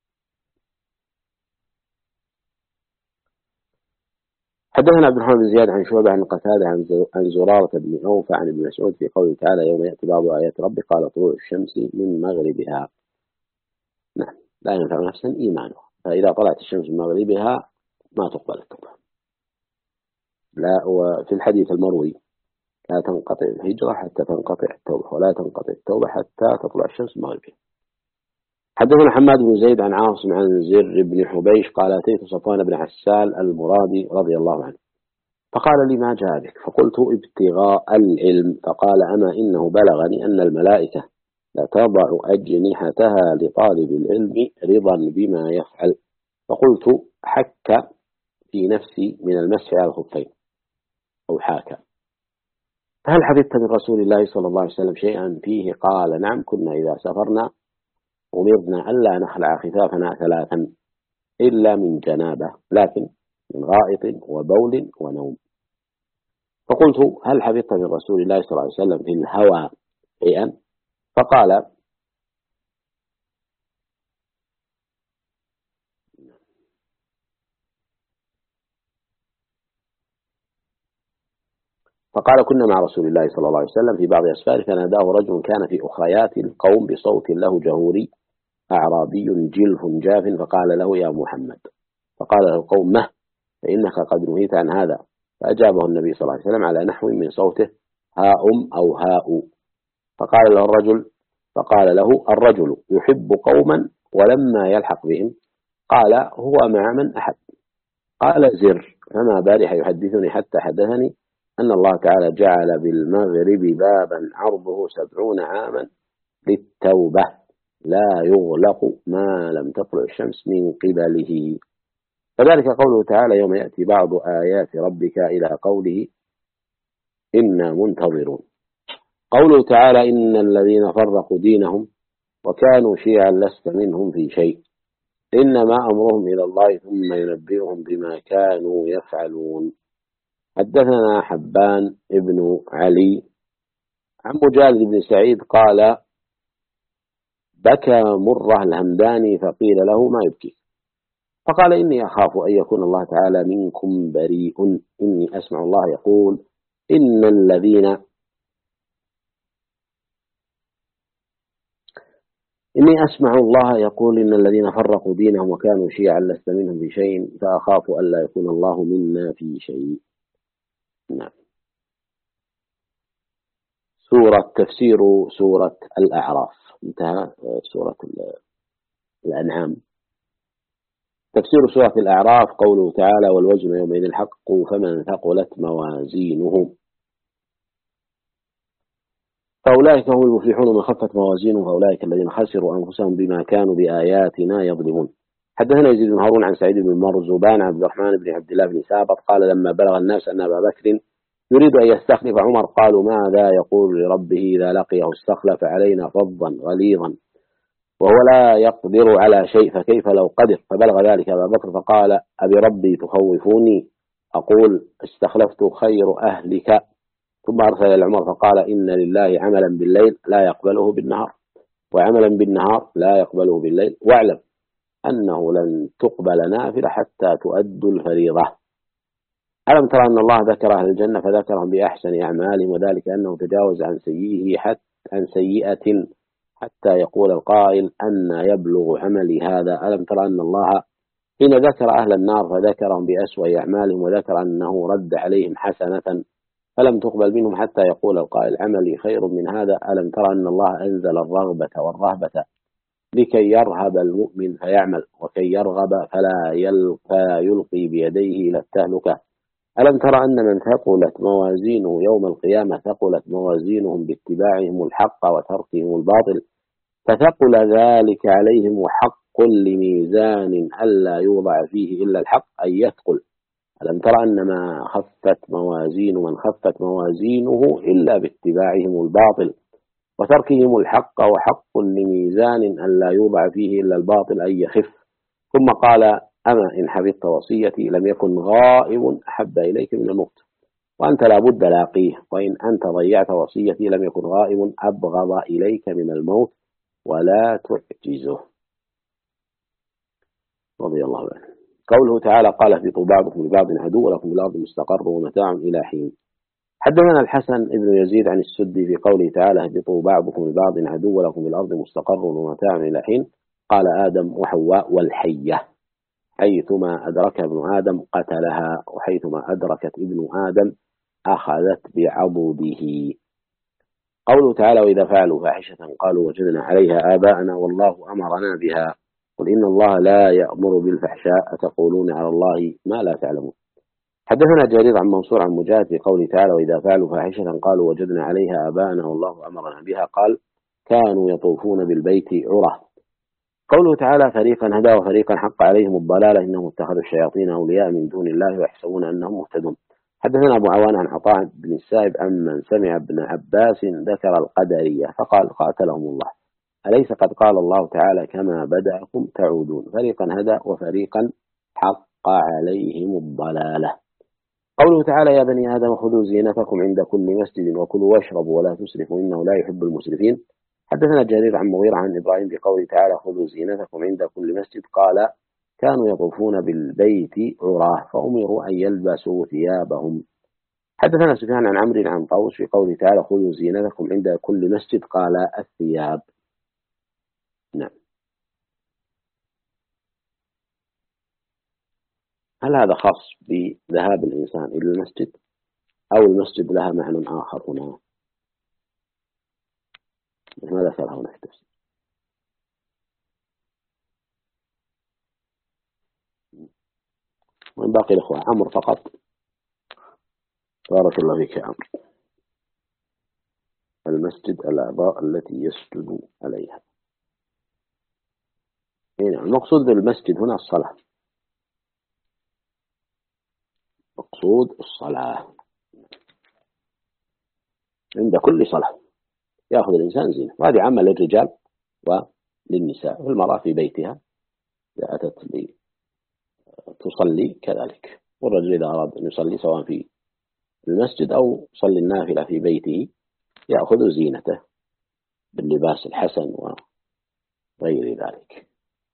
حدثنا عبد الرحمن بن زياد عن شعبة عن قتادة عن زرارة بن أوفى عن ابن مسعود في قوله تعالى يوم يأتي بعض آيات ربي قال طلوع الشمس من مغربها. نعم لا ينفع نفسا إيمانها، فإذا طلعت الشمس من مغربها ما تقبل التوبة. لا، وفي الحديث المروي لا تنقطع الهجرة حتى تنقطع التوبة، ولا تنقطع التوبة حتى تطلع الشمس من مغربها. حدثنا حماد بن زيد عن عاصم عن زر بن حبيش قال أتيت صفوان بن عسال المرادي رضي الله عنه فقال لي ما جاء بك؟ فقلت ابتغاء العلم. فقال أما إنه بلغني أن الملائكة لتضع أجنحتها لطالب العلم رضا بما يفعل. فقلت حك في نفسي من المسح على الخفين أو حاك، فهل حفظت من رسول الله صلى الله عليه وسلم شيئا فيه؟ قال نعم كنا إذا سافرنا أمرنا ألا نخلع خفافنا ثلاثا إلا من جنابة، لكن من غائط وبول ونوم. فقلت هل حفظت من رسول الله صلى الله عليه وسلم في الهوى شيئا؟ فقال كنا مع رسول الله صلى الله عليه وسلم في بعض أسفاره فناداه رجل كان في أخريات القوم بصوت له جهوري أعرابي جلف جاف فقال له يا محمد. فقال له القوم مه فإنك قد نهيت عن هذا. فأجابه النبي صلى الله عليه وسلم على نحو من صوته هاء أو هاء. فقال له الرجل يحب قوما ولما يلحق بهم قال هو مع من أحب. قال زر فما بارح يحدثني حتى حدثني أن الله تعالى جعل بالمغرب بابا عرضه 70 عاما للتوبة لا يغلق ما لم تطلع الشمس من قبله. فذلك قوله تعالى يوم يأتي بعض آيات ربك إلى قوله إنا منتظرون. قوله تعالى إن الذين فرقوا دينهم وكانوا شيعا لست منهم في شيء إنما أمرهم إلى الله ثم ينبئهم بما كانوا يفعلون. حدثنا حبان ابن علي عن مجالد بن سعيد قال بكى مرة الهمداني فقيل له ما يبكي؟ فقال إني أخاف أن يكون الله تعالى منكم بريء. إني أسمع الله يقول إن الذين فرقوا دينهم وكانوا شيعا لست منهم في شيء فأخاف ألا يكون الله منا في شيء. نعم. تفسير سورة الأعراف انتهى. سورة الأنعام. تفسير سورة الأعراف قوله تعالى والوزن يومئذ الحق فمن ثقلت موازينه فأولئك هم المفلحون من خفت موازينه فأولئك الذين خسروا أنفسهم بما كانوا بآياتنا يظلمون. حدثنا يزيد بن هارون عن سعيد بن مرزبان عن عبد الرحمن بن عبد الله بن سابط قال لما بلغ الناس أن أبا بكر يريد أن يستخلف عمر قالوا ماذا يقول لربه إذا لقيه استخلف علينا فظا غليظا وهو لا يقدر على شيء فكيف لو قدر. فبلغ ذلك أبا بكر فقال أبي ربي تخوفوني أقول استخلفت خير أهلك. ثم أرسل إلى عمر فقال إن لله عملا بالليل لا يقبله بالنهار وعملا بالنهار لا يقبله بالليل واعلم أنه لن تقبل نافلة حتى تؤدوا الفريضة. ألم ترى أن الله ذكر أهل الجنة فذكرهم بأحسن أعمالهم وذلك أنه تجاوز عن سيئة حتى يقول القائل أن يبلغ عملي هذا. ألم ترى أن الله حين ذكر أهل النار فذكرهم بأسوأ أعمالهم وذكر أنه رد عليهم حسنة فلم تقبل منهم حتى يقول القائل عملي خير من هذا. ألم ترى أن الله أنزل الرغبة والرهبة لكي يرهب المؤمن فيعمل وكي يرغب فلا يلقي بيديه إلى التهلكة. ألم ترى أن من ثقلت موازينه يوم القيامة ثقلت موازينهم باتباعهم الحق وتركهم الباطل فثقل ذلك عليهم وحق كل ميزان ألا يوضع فيه إلا الحق أي يثقل. ألم ترى أن ما خفت موازين من خفت موازينه إلا باتباعهم الباطل وتركهم الحق وحق لميزان ألا يوضع فيه إلا الباطل أي يخف. ثم قال أما إن حفظت وصيتي لم يكن غائب أحب إليك من الموت وأنت لابد لاقيه، وإن أنت ضيعت وصيتي لم يكن غائب أبغض إليك من الموت ولا تعجزه. رضي الله عنه. قوله تعالى قال اهبطوا بعضكم لبعض عدو ولكم في الأرض مستقر ومتاع إلى حين. حدثنا الحسن بن يزيد عن السدي في قوله تعالى اهبطوا بعضكم لبعض عدو ولكم في الأرض مستقر ومتاع إلى حين، قال آدم وحواء والحية، حيثما أدرك ابن آدم قتلها وحيثما أدركت ابن آدم أخذت بعضده. قوله تعالى وإذا فعلوا فاحشة قالوا وجدنا عليها آباءنا والله أمرنا بها قل إن الله لا يأمر بالفحشاء أتقولون على الله ما لا تعلمون. حدثنا جرير عن منصور عن مجاهد في قوله تعالى وإذا فعلوا فاحشة قالوا وجدنا عليها آباءنا والله أمرنا بها قال كانوا يطوفون بالبيت عرة. قوله تعالى فريقا هدى وفريقا حق عليهم الضلالة إنهم اتخذوا الشياطين أولياء من دون الله ويحسبون أنهم مهتدون. حدثنا أبو عوان عن عطاء بن السائب عمن سمع ابن عباس ذكر القدرية فقال قاتلهم الله أليس قد قال الله تعالى كما بدأكم تعودون فريقا هدى وفريقا حق عليهم الضلالة. قوله تعالى يا بني آدم خذوا زينتكم عند كل مسجد وكلوا واشربوا ولا تسرفوا إنه لا يحب المسرفين. حدثنا جرير عن مغيرة عن إبراهيم بقوله تعالى خذوا زينتكم عند كل مسجد قال كانوا يطوفون بالبيت عراه فأمروا أن يلبسوا ثيابهم. حدثنا سفيان عن عمرو عن طاووس في قوله تعالى خذوا زينتكم عند كل مسجد قال الثياب. نعم. هل هذا خاص بذهاب الإنسان إلى المسجد أو المسجد لها معنى آخر هنا؟ ما ذكر هنا في التفسير. ومن باقي الأخوة أمر فقط. بارك الله فيك يا عمرو. المسجد الأعضاء التي يسجد عليها. يعني المقصود بالمسجد هنا الصلاة. مقصود الصلاة عند كل صلاة يأخذ الإنسان زينة وهذه عامة للرجال وللنساء والمرأة في بيتها إذا أتت تصلي كذلك والرجل إذا أراد أن يصلي سواء في المسجد أو صلي النافلة في بيته يأخذ زينته باللباس الحسن وغير ذلك.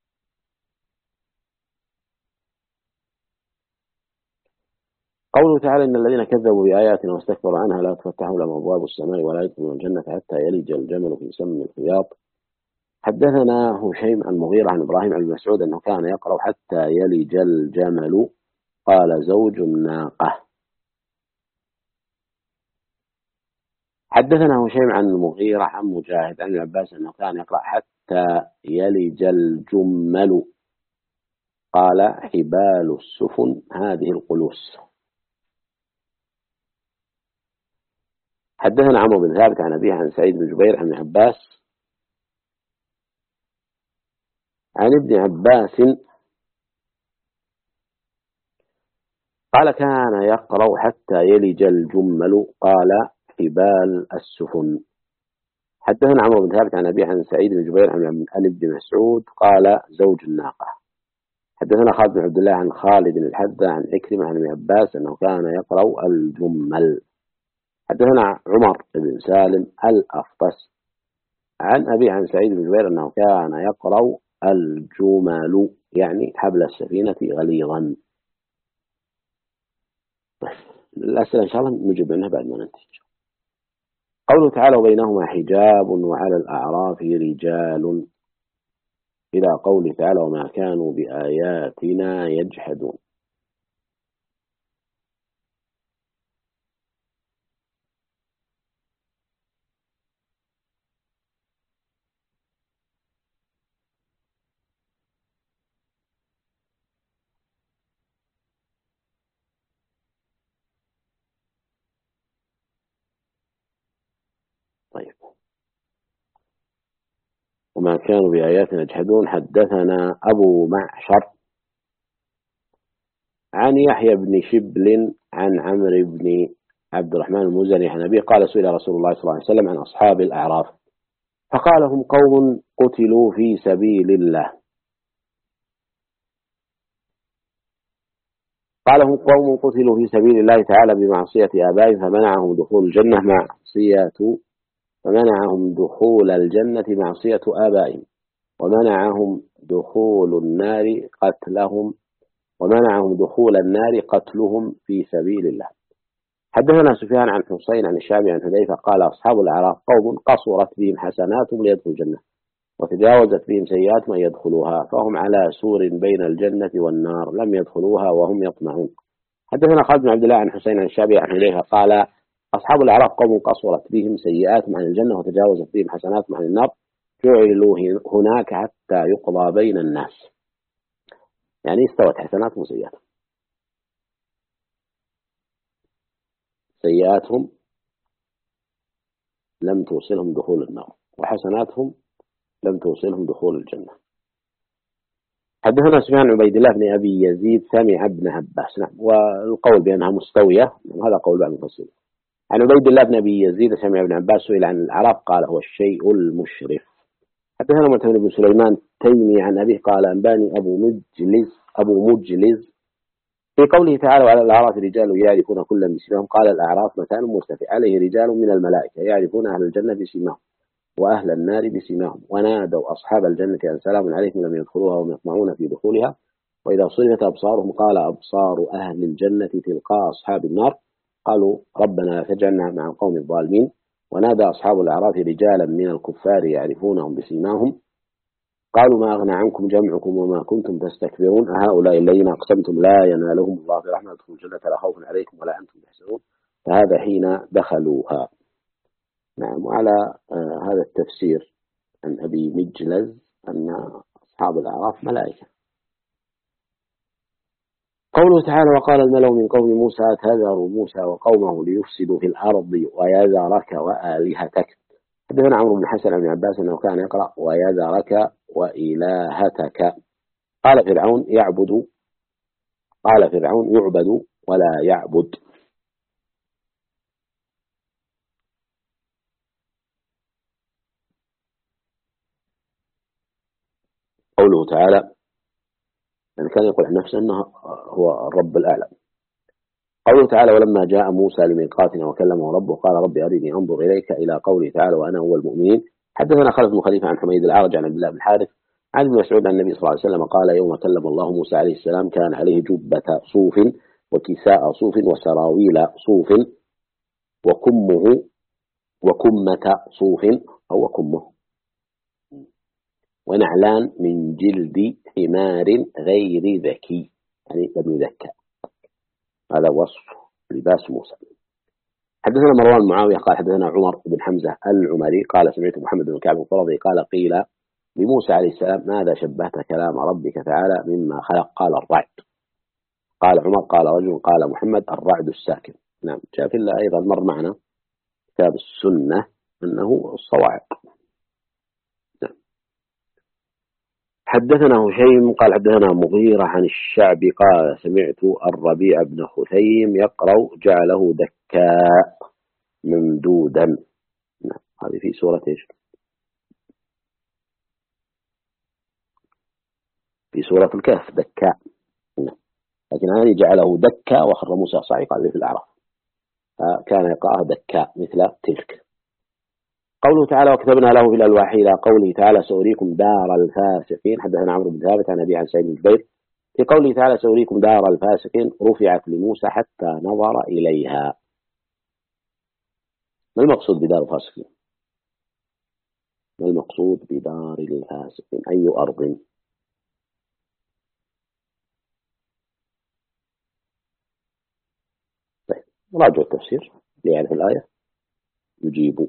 قوله تعالى إن الذين كذبوا بآياتنا واستكبروا عنها لا تفتح لهم أبواب السماء ولا يدخلون الجنة حتى يلج الجمل في سم الخياط. حدثنا هشيم عن مغيرة عن إبراهيم عن مسعود أنه كان يقرأ حتى يلج الجمل قال زوج الناقة. حدثنا هشيم عن المغيرة عن مجاهد عن العباس أنه كان يقرأ حتى يلج الجمل قال حبال السفن هذه القلوس. حدثنا عمرو بن ثابت عن أبيه عن سعيد بن جبير عن عباس عن ابن عباس قال كان يقرأ حتى يلج الجمل قال حبال السفن. حدثنا عمرو بن ثابت عن أبيه عن سعيد بن جبير عن ابن مسعود قال زوج الناقة. حدثنا خالد بن عبد الله عن خالد بن الحذا عن عكرمة عن ابن عباس أنه كان يقرأ الجمل. حدثنا عمر بن سالم الأفطس عن أبيه عن سعيد بن جبير أنه كان يقرأ الجمل يعني حبل السفينة غليظا. الأسئلة إن شاء الله نجيب عنها بعد ما ننتهي. قوله تعالى وبينهما حجاب وعلى الأعراف رجال إلى قوله تعالى وما كانوا بآياتنا يجحدون. طيب وما كانوا بآياتنا يجحدون. حدثنا أبو معشر عن يحيى بن شبل عن عمرو بن عبد الرحمن المزني عن أبيه قال سئل رسول الله صلى الله عليه وسلم عن أصحاب الأعراف فقال هم قوم قتلوا في سبيل الله. قال هم قوم قتلوا في سبيل الله تعالى بمعصية آبائهم فمنعهم دخول الجنة معصية آبائهم ومنعهم دخول النار قتلهم في سبيل الله. حدثنا سفيان عن حسين عن الشعبي عن حذيفة قال أصحاب الأعراف قوم قصرت بهم حسناتهم ليدخلوا الجنة وتجاوزت بهم سيئاتهم أن يدخلوها فهم على سور بين الجنة والنار لم يدخلوها وهم يطمعون. حدثنا خالد بن عبد الله عن حسين عن الشعبي عن حذيفة قال أصحاب الأعراف قوم قصرت بهم سيئاتهم عن الجنة وتجاوزت بهم حسناتهم عن النار جعلوا هناك حتى يقضى بين الناس، يعني استوت حسناتهم وسيئاتهم. سيئاتهم لم توصلهم دخول النار وحسناتهم لم توصلهم دخول الجنة. حدثنا سفيان عبيد الله بن أبي يزيد سمع ابن عباس، نعم، والقول بأنها مستوية هذا قول بعض المفسرين. عن عبيد الله بن أبي يزيد سمع ابن عباس سئل عن الأعراف قال هو الشيء المشرف. حدثنا معتمر بن سليمان تيمي عن أبيه قال أنباني أبو مجلز في قوله تعالى وعلى الأعراف رجال يعرفون كلا بسيماهم قال الأعراف مكان مرتفع عليه رجال من الملائكة يعرفون أهل الجنة بسيماهم وأهل النار بسيماهم ونادوا أصحاب الجنة أن سلام عليكم لم يدخلوها وهم يطمعون في دخولها وإذا صرفت أبصارهم قال أبصار أهل الجنة تلقاء أصحاب النار قالوا ربنا لا تجعلنا مع القوم الظالمين ونادى أصحاب الأعراف رجالا من الكفار يعرفونهم بسيماهم قالوا ما أغنى عنكم جمعكم وما كنتم تستكبرون هؤلاء الذين أقسمتم لا ينالهم الله برحمة ادخلوا الجنة لا خوف عليكم ولا أنتم تحزنون فهذا حين دخلوها. نعم. وعلى هذا التفسير عن أبي مجلز أن أصحاب الأعراف ملائكة. قوله تعالى وقال الملأ من قوم موسى تذر موسى وقومه ليفسدوا في الأرض ويذرك وآلهتك. حدثنا عمرو بن حسن بن عباس أنه كان يقرأ ويذرك وإلهتك. قال فرعون يعبد ولا يعبد. قوله تعالى يعني كان يقول عن نفسه أنه هو الرب الأعلى. قوله تعالى ولما جاء موسى لميقاتنا وكلمه ربه قال ربي أرني أنظر إليك إلى قوله تعالى وأنا هو المؤمنين. حدثنا خالد بن خليفة عن حميد الأعرج عن عبد الله بن الحارث عن ابن مسعود عن النبي صلى الله عليه وسلم قال يوم كلم الله موسى عليه السلام كان عليه جبة صوف وكساء صوف وسراويل صوف وكمة صوف أو كمه ونعلان من جلد حمار غير ذكي يعني لم يذكى. هذا وصف لباس موسى. حدثنا مروان معاوية قال حدثنا عمر بن حمزة العمري قال سمعت محمد بن كعب القرظي قال قيل لموسى عليه السلام ماذا شبهت كلام ربك تعالى مما خلق قال الرعد. قال عمر قال رجل قال محمد الرعد الساكن. نعم. جاء في الله أيضا مر معنا كتاب السنة أنه الصواعق. نعم. حدثنا هشيم قال حدثنا مغيرة عن الشعبي قال سمعت الربيع بن خثيم يقرأ جعله دكاء ممدودا. نعم. هذه في سورة ايش؟ في سورة الكهف دكاء. نعم. لكن هذه جعله دكاء وخر موسى صعيقا في الأعراف كان يقرأها دكاء مثل تلك. قوله تعالى وكتبنا له في الألواح إلى قوله تعالى سأريكم دار الفاسقين. حدثنا عمرو بن ثابت عن أبي عن سعيد بن جبير في قوله تعالى سأريكم دار الفاسقين رفعت لموسى حتى نظر إليها. ما المقصود بدار الفاسقين؟ ما المقصود بدار الفاسقين؟ أي أرض؟ طيب راجع التفسير ليعرف الآية يجيب.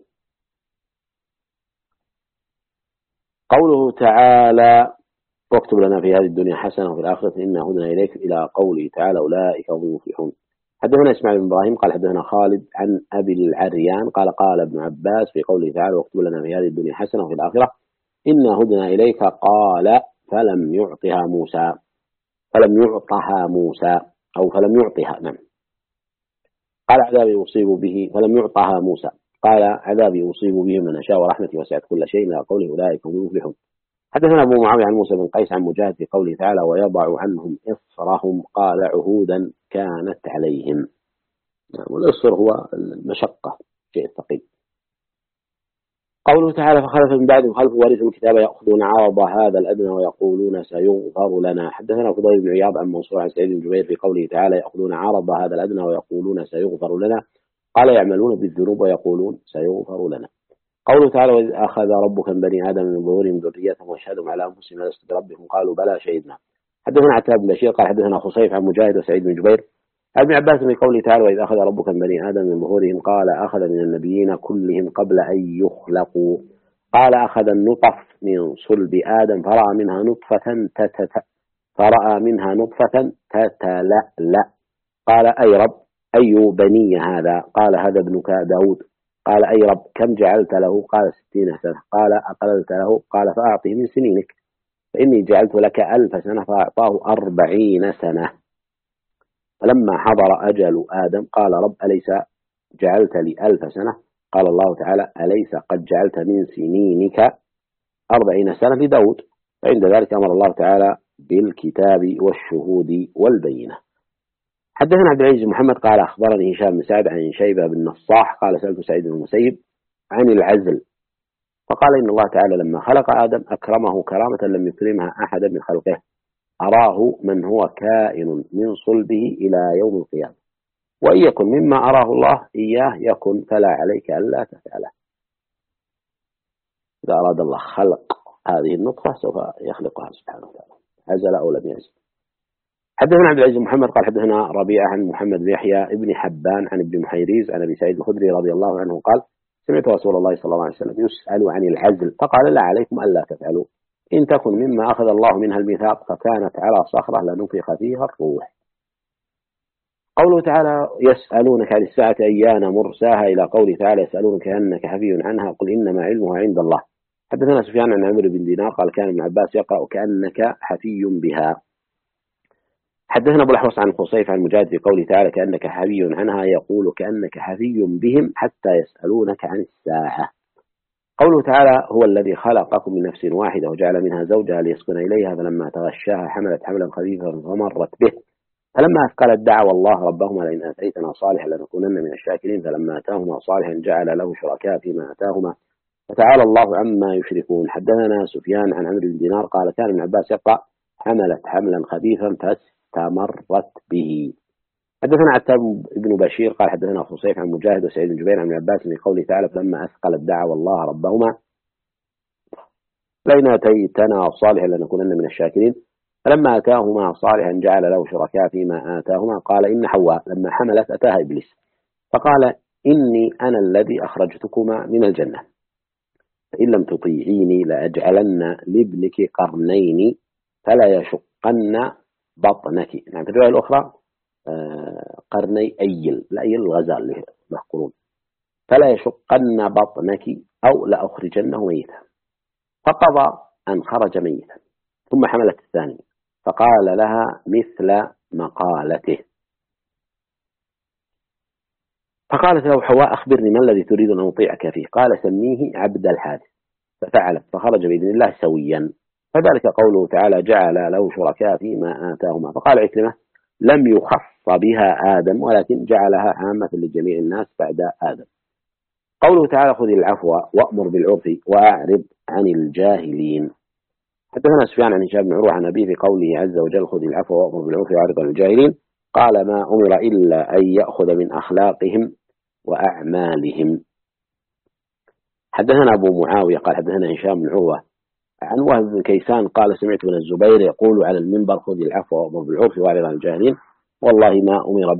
قوله تعالى واكتب لنا في هذه الدنيا حسنة وفي الآخرة إنا هدنا إليك إلى قوله تعالى أولئك هم المفلحون. حدثنا إسماعيل بن إبراهيم قال حدثنا خالد عن أبي العريان قال قال ابن عباس في قوله تعالى واكتب لنا في هذه الدنيا حسنة وفي الآخرة إنا هدنا إليك قال فلم يعطها موسى أو فلم يعطها. نعم. قال عذابي أصيب به فلم يعطها موسى قال عذابي أصيب به من أشاء ورحمتي وسعت كل شيء إلى قوله أولئك هم المفلحون. حدثنا أبو معاوية عن موسى بن قيس عن مجاهد في قوله تعالى ويضع عنهم إصرهم قال عهودا كانت عليهم. والإصر هو المشقة، شيء ثقيل. قوله تعالى فخلف من بعدهم خلف ورثوا الكتاب يأخذون عرض هذا الأدنى ويقولون سيغفر لنا. حدثنا فضيل بن عياض عن منصور عن سعيد بن جبير في قوله تعالى يأخذون عرض هذا الأدنى ويقولون سيغفر لنا قال يعملون بالذنوب ويقولون سيغفر لنا. قوله تعالى وإذ أخذ ربك من بني آدم من ظهورهم ذريتهم وأشهدهم على أنفسهم ألست بربكم قالوا بلى شهدنا. حدثنا عتاب بن بشير قال حدثنا خصيف عن مجاهد وسعيد بن جبير عن ابن عباس في قوله تعالى وإذ أخذ ربك من بني آدم من ظهورهم قال أخذ من النبيين كلهم قبل أن يخلقوا قال أخذ النطف من صلب آدم فرأى منها نطفة تتلألأ قال أي رب أي بني هذا قال هذا ابنك داود قال أي رب كم جعلت له قال 60 سنة قال أقللت له قال فأعطه من سنينك فإني جعلت لك 1000 سنة فأعطاه 40 سنة. فلما حضر أجل آدم قال رب أليس جعلت لي 1000 سنة قال الله تعالى أليس قد جعلت من سنينك 40 سنة لداود. فعند ذلك أمر الله تعالى بالكتاب والشهود والبينة. حدثنا عبد العزيز محمد قال أخبرني هشام بن سعد عن شيبة بن نصاح قال سألت سعيد بن المسيب عن العزل فقال إن الله تعالى لما خلق آدم أكرمه كرامة لم يكرمها أحدا من خلقه أراه من هو كائن من صلبه إلى يوم القيامة وإن يكن مما أراه الله إياه يكن فلا عليك ألا تفعله. إذا أراد الله خلق هذه النطفة سوف يخلقها سبحانه وتعالى عزل أو لم يعزل. حدثنا عبد العزيز محمد قال حدثنا ربيعة عن محمد بن يحيى ابن حبان عن ابن محيريز عن أبي سعيد الخدري رضي الله عنه قال سمعت رسول الله صلى الله عليه وسلم يسأل عن العزل فقال لا عليكم ألا تفعلوا إن تكن مما أخذ الله منها الميثاق فكانت على صخرة لنفخ فيها الروح. قوله تعالى يسألونك عن الساعة أيان مرساها إلى قوله تعالى يسألونك أنك حفي عنها قل إنما علمها عند الله. حدثنا سفيان عن عمرو بن دينار قال كان ابن عباس يقرأ كأنك حفي بها. حدثنا أبو الأحوص عن خصيف عن مجاهد في قوله تعالى كأنك حفي عنها يقول كأنك حفي بهم حتى يسألونك عن الساعة. قوله تعالى هو الذي خلقكم من نفس واحدة وجعل منها زوجها ليسكن إليها فلما تغشاها حملت حملا خفيفا فمرت به فلما أثقلت دعوا الله ربهما لئن آتيتنا صالحا لنكونن من الشاكرين فلما آتاهما صالحا جعل له شركاء فيما آتاهما فتعالى الله عما يشركون. حدثنا سفيان عن عمرو بن دينار قال كان ابن عباس يقرأ حملت حملا خفيفا فاستمرت به. حدثنا عتاب بن بشير قال حدثنا خصيف عن مجاهد وسعيد بن جبير عن ابن عباس من قوله تعالى فلما أثقلت دعوا الله ربهما لئن آتيتنا صالحا لنكونن من الشاكرين فلما آتاهما صالحا جعل له شركاء فيما آتاهما قال إن حواء لما حملت أتاها إبليس فقال إني أنا الذي أخرجتكما من الجنة فإن لم تطيعيني لأجعلن لابنك قرنين فلا يشقن بطنك. يعني في الرواية الأخرى قرني أيل لا أيل الغزال محقرون فلا يشقن بطنك أو لأخرجنه ميتا فقضى أن خرج ميتا ثم حملت الثاني فقال لها مثل مقالته فقالت له حواء أخبرني ما الذي تريد أن أطيعك فيه قال سميه عبد الحارث ففعلت فخرج بإذن الله سويا. فذلك قوله تعالى جعل له شركاء فيما آتاهما. فقال عكرمة لم يخص بها آدم ولكن جعلها عامة لجميع الناس بعد آدم. قوله تعالى خذ العفو وأمر بالعرف وأعرض عن الجاهلين. حدثنا سفيان عن هشام بن عروة عن أبيه في قوله عز وجل خذ العفو وأمر بالعرف وأعرض عن الجاهلين قال ما أمر إلا أن يأخذ من أخلاقهم وأعمالهم. حدثنا أبو معاوية قال حدثنا هشام بن عروة عن وهب بن كيسان قال سمعت من الزبير يقول على المنبر خذ العفو وأمر بالعرف وأعرض عن الجاهلين والله ما أمر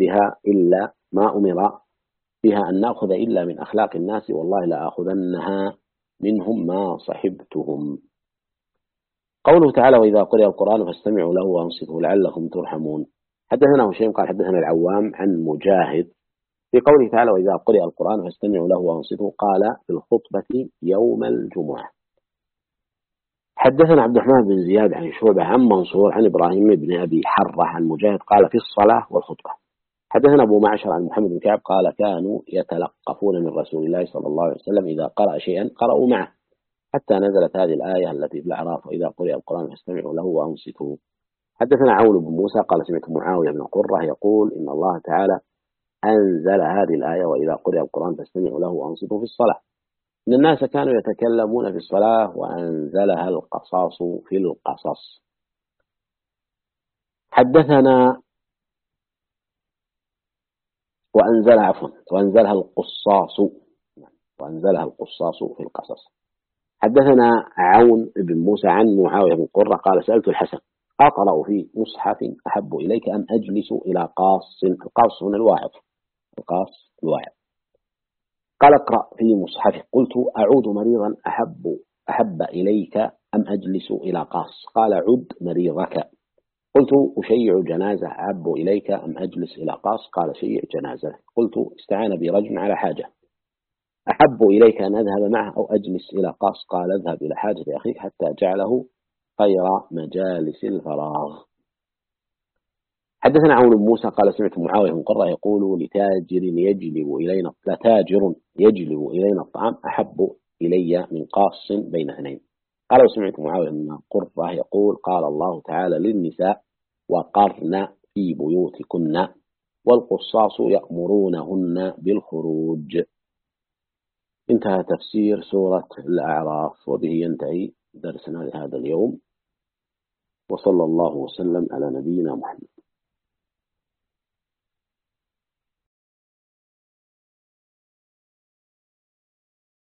بها أن نأخذ إلا من أخلاق الناس والله لآخذنها منهم ما صحبتهم. قوله تعالى وإذا قرئ القرآن فاستمعوا له وأنصتوا لعلكم ترحمون. حدثنا هشيم قال حدثنا العوام عن مجاهد في قوله تعالى وإذا قرئ القرآن فاستمعوا له وأنصتوا قال في الخطبة يوم الجمعة. حدثنا عبد الرحمن بن زياد عن شعبة عن منصور عن إبراهيم بن أبي حرة عن مجاهد قال في الصلاة والخطبة. حدثنا أبو معشر عن محمد بن كعب قال كانوا يتلقفون من رسول الله صلى الله عليه وسلم إذا قرأ شيئا قرأوا معه حتى نزلت هذه الآية التي في الأعراف وإذا قرئ القرآن فاستمعوا له وأنصتوا. حدثنا عون بن موسى قال سمعت معاوية بن قرة يقول إن الله تعالى أنزل هذه الآية وإذا قرئ القرآن فاستمعوا له وأنصتوا في الصلاة، إن الناس كانوا يتكلمون في الصلاة وأنزلها القصاص في القصص. حدثنا وأنزلها القصاص في القصص. حدثنا عون بن موسى عن معاوية بن قرة قال سألت الحسن أقرأ في مصحف أحب إليك أم أجلس إلى قاص؟ القاص هنا الواعظ، قال اقرأ في مصحفك. قلت أعود مريضا أحب إليك أم أجلس إلى قاص؟ قال عد مريضك. قلت أشيع جنازة أحب إليك أم أجلس إلى قاص؟ قال شيع جنازة. قلت استعان بي رجل على حاجة أحب إليك أن أذهب معه أو أجلس إلى قاص؟ قال اذهب إلى حاجة أخيك حتى جعله خير مجالس الفراغ. حدثنا عون بن موسى قال سمعت معاوية بن قرة يقول لتاجر يجلب إلينا الطعام أحب إلي من قاص بين اثنين. قال وسمعت معاوية بن قرة يقول قال الله تعالى للنساء وقرن في بيوتكن والقصاص يأمرونهن بالخروج. انتهى تفسير سورة الأعراف، وبه ينتهي درسنا لهذا اليوم، وصلى الله وسلم على نبينا محمد.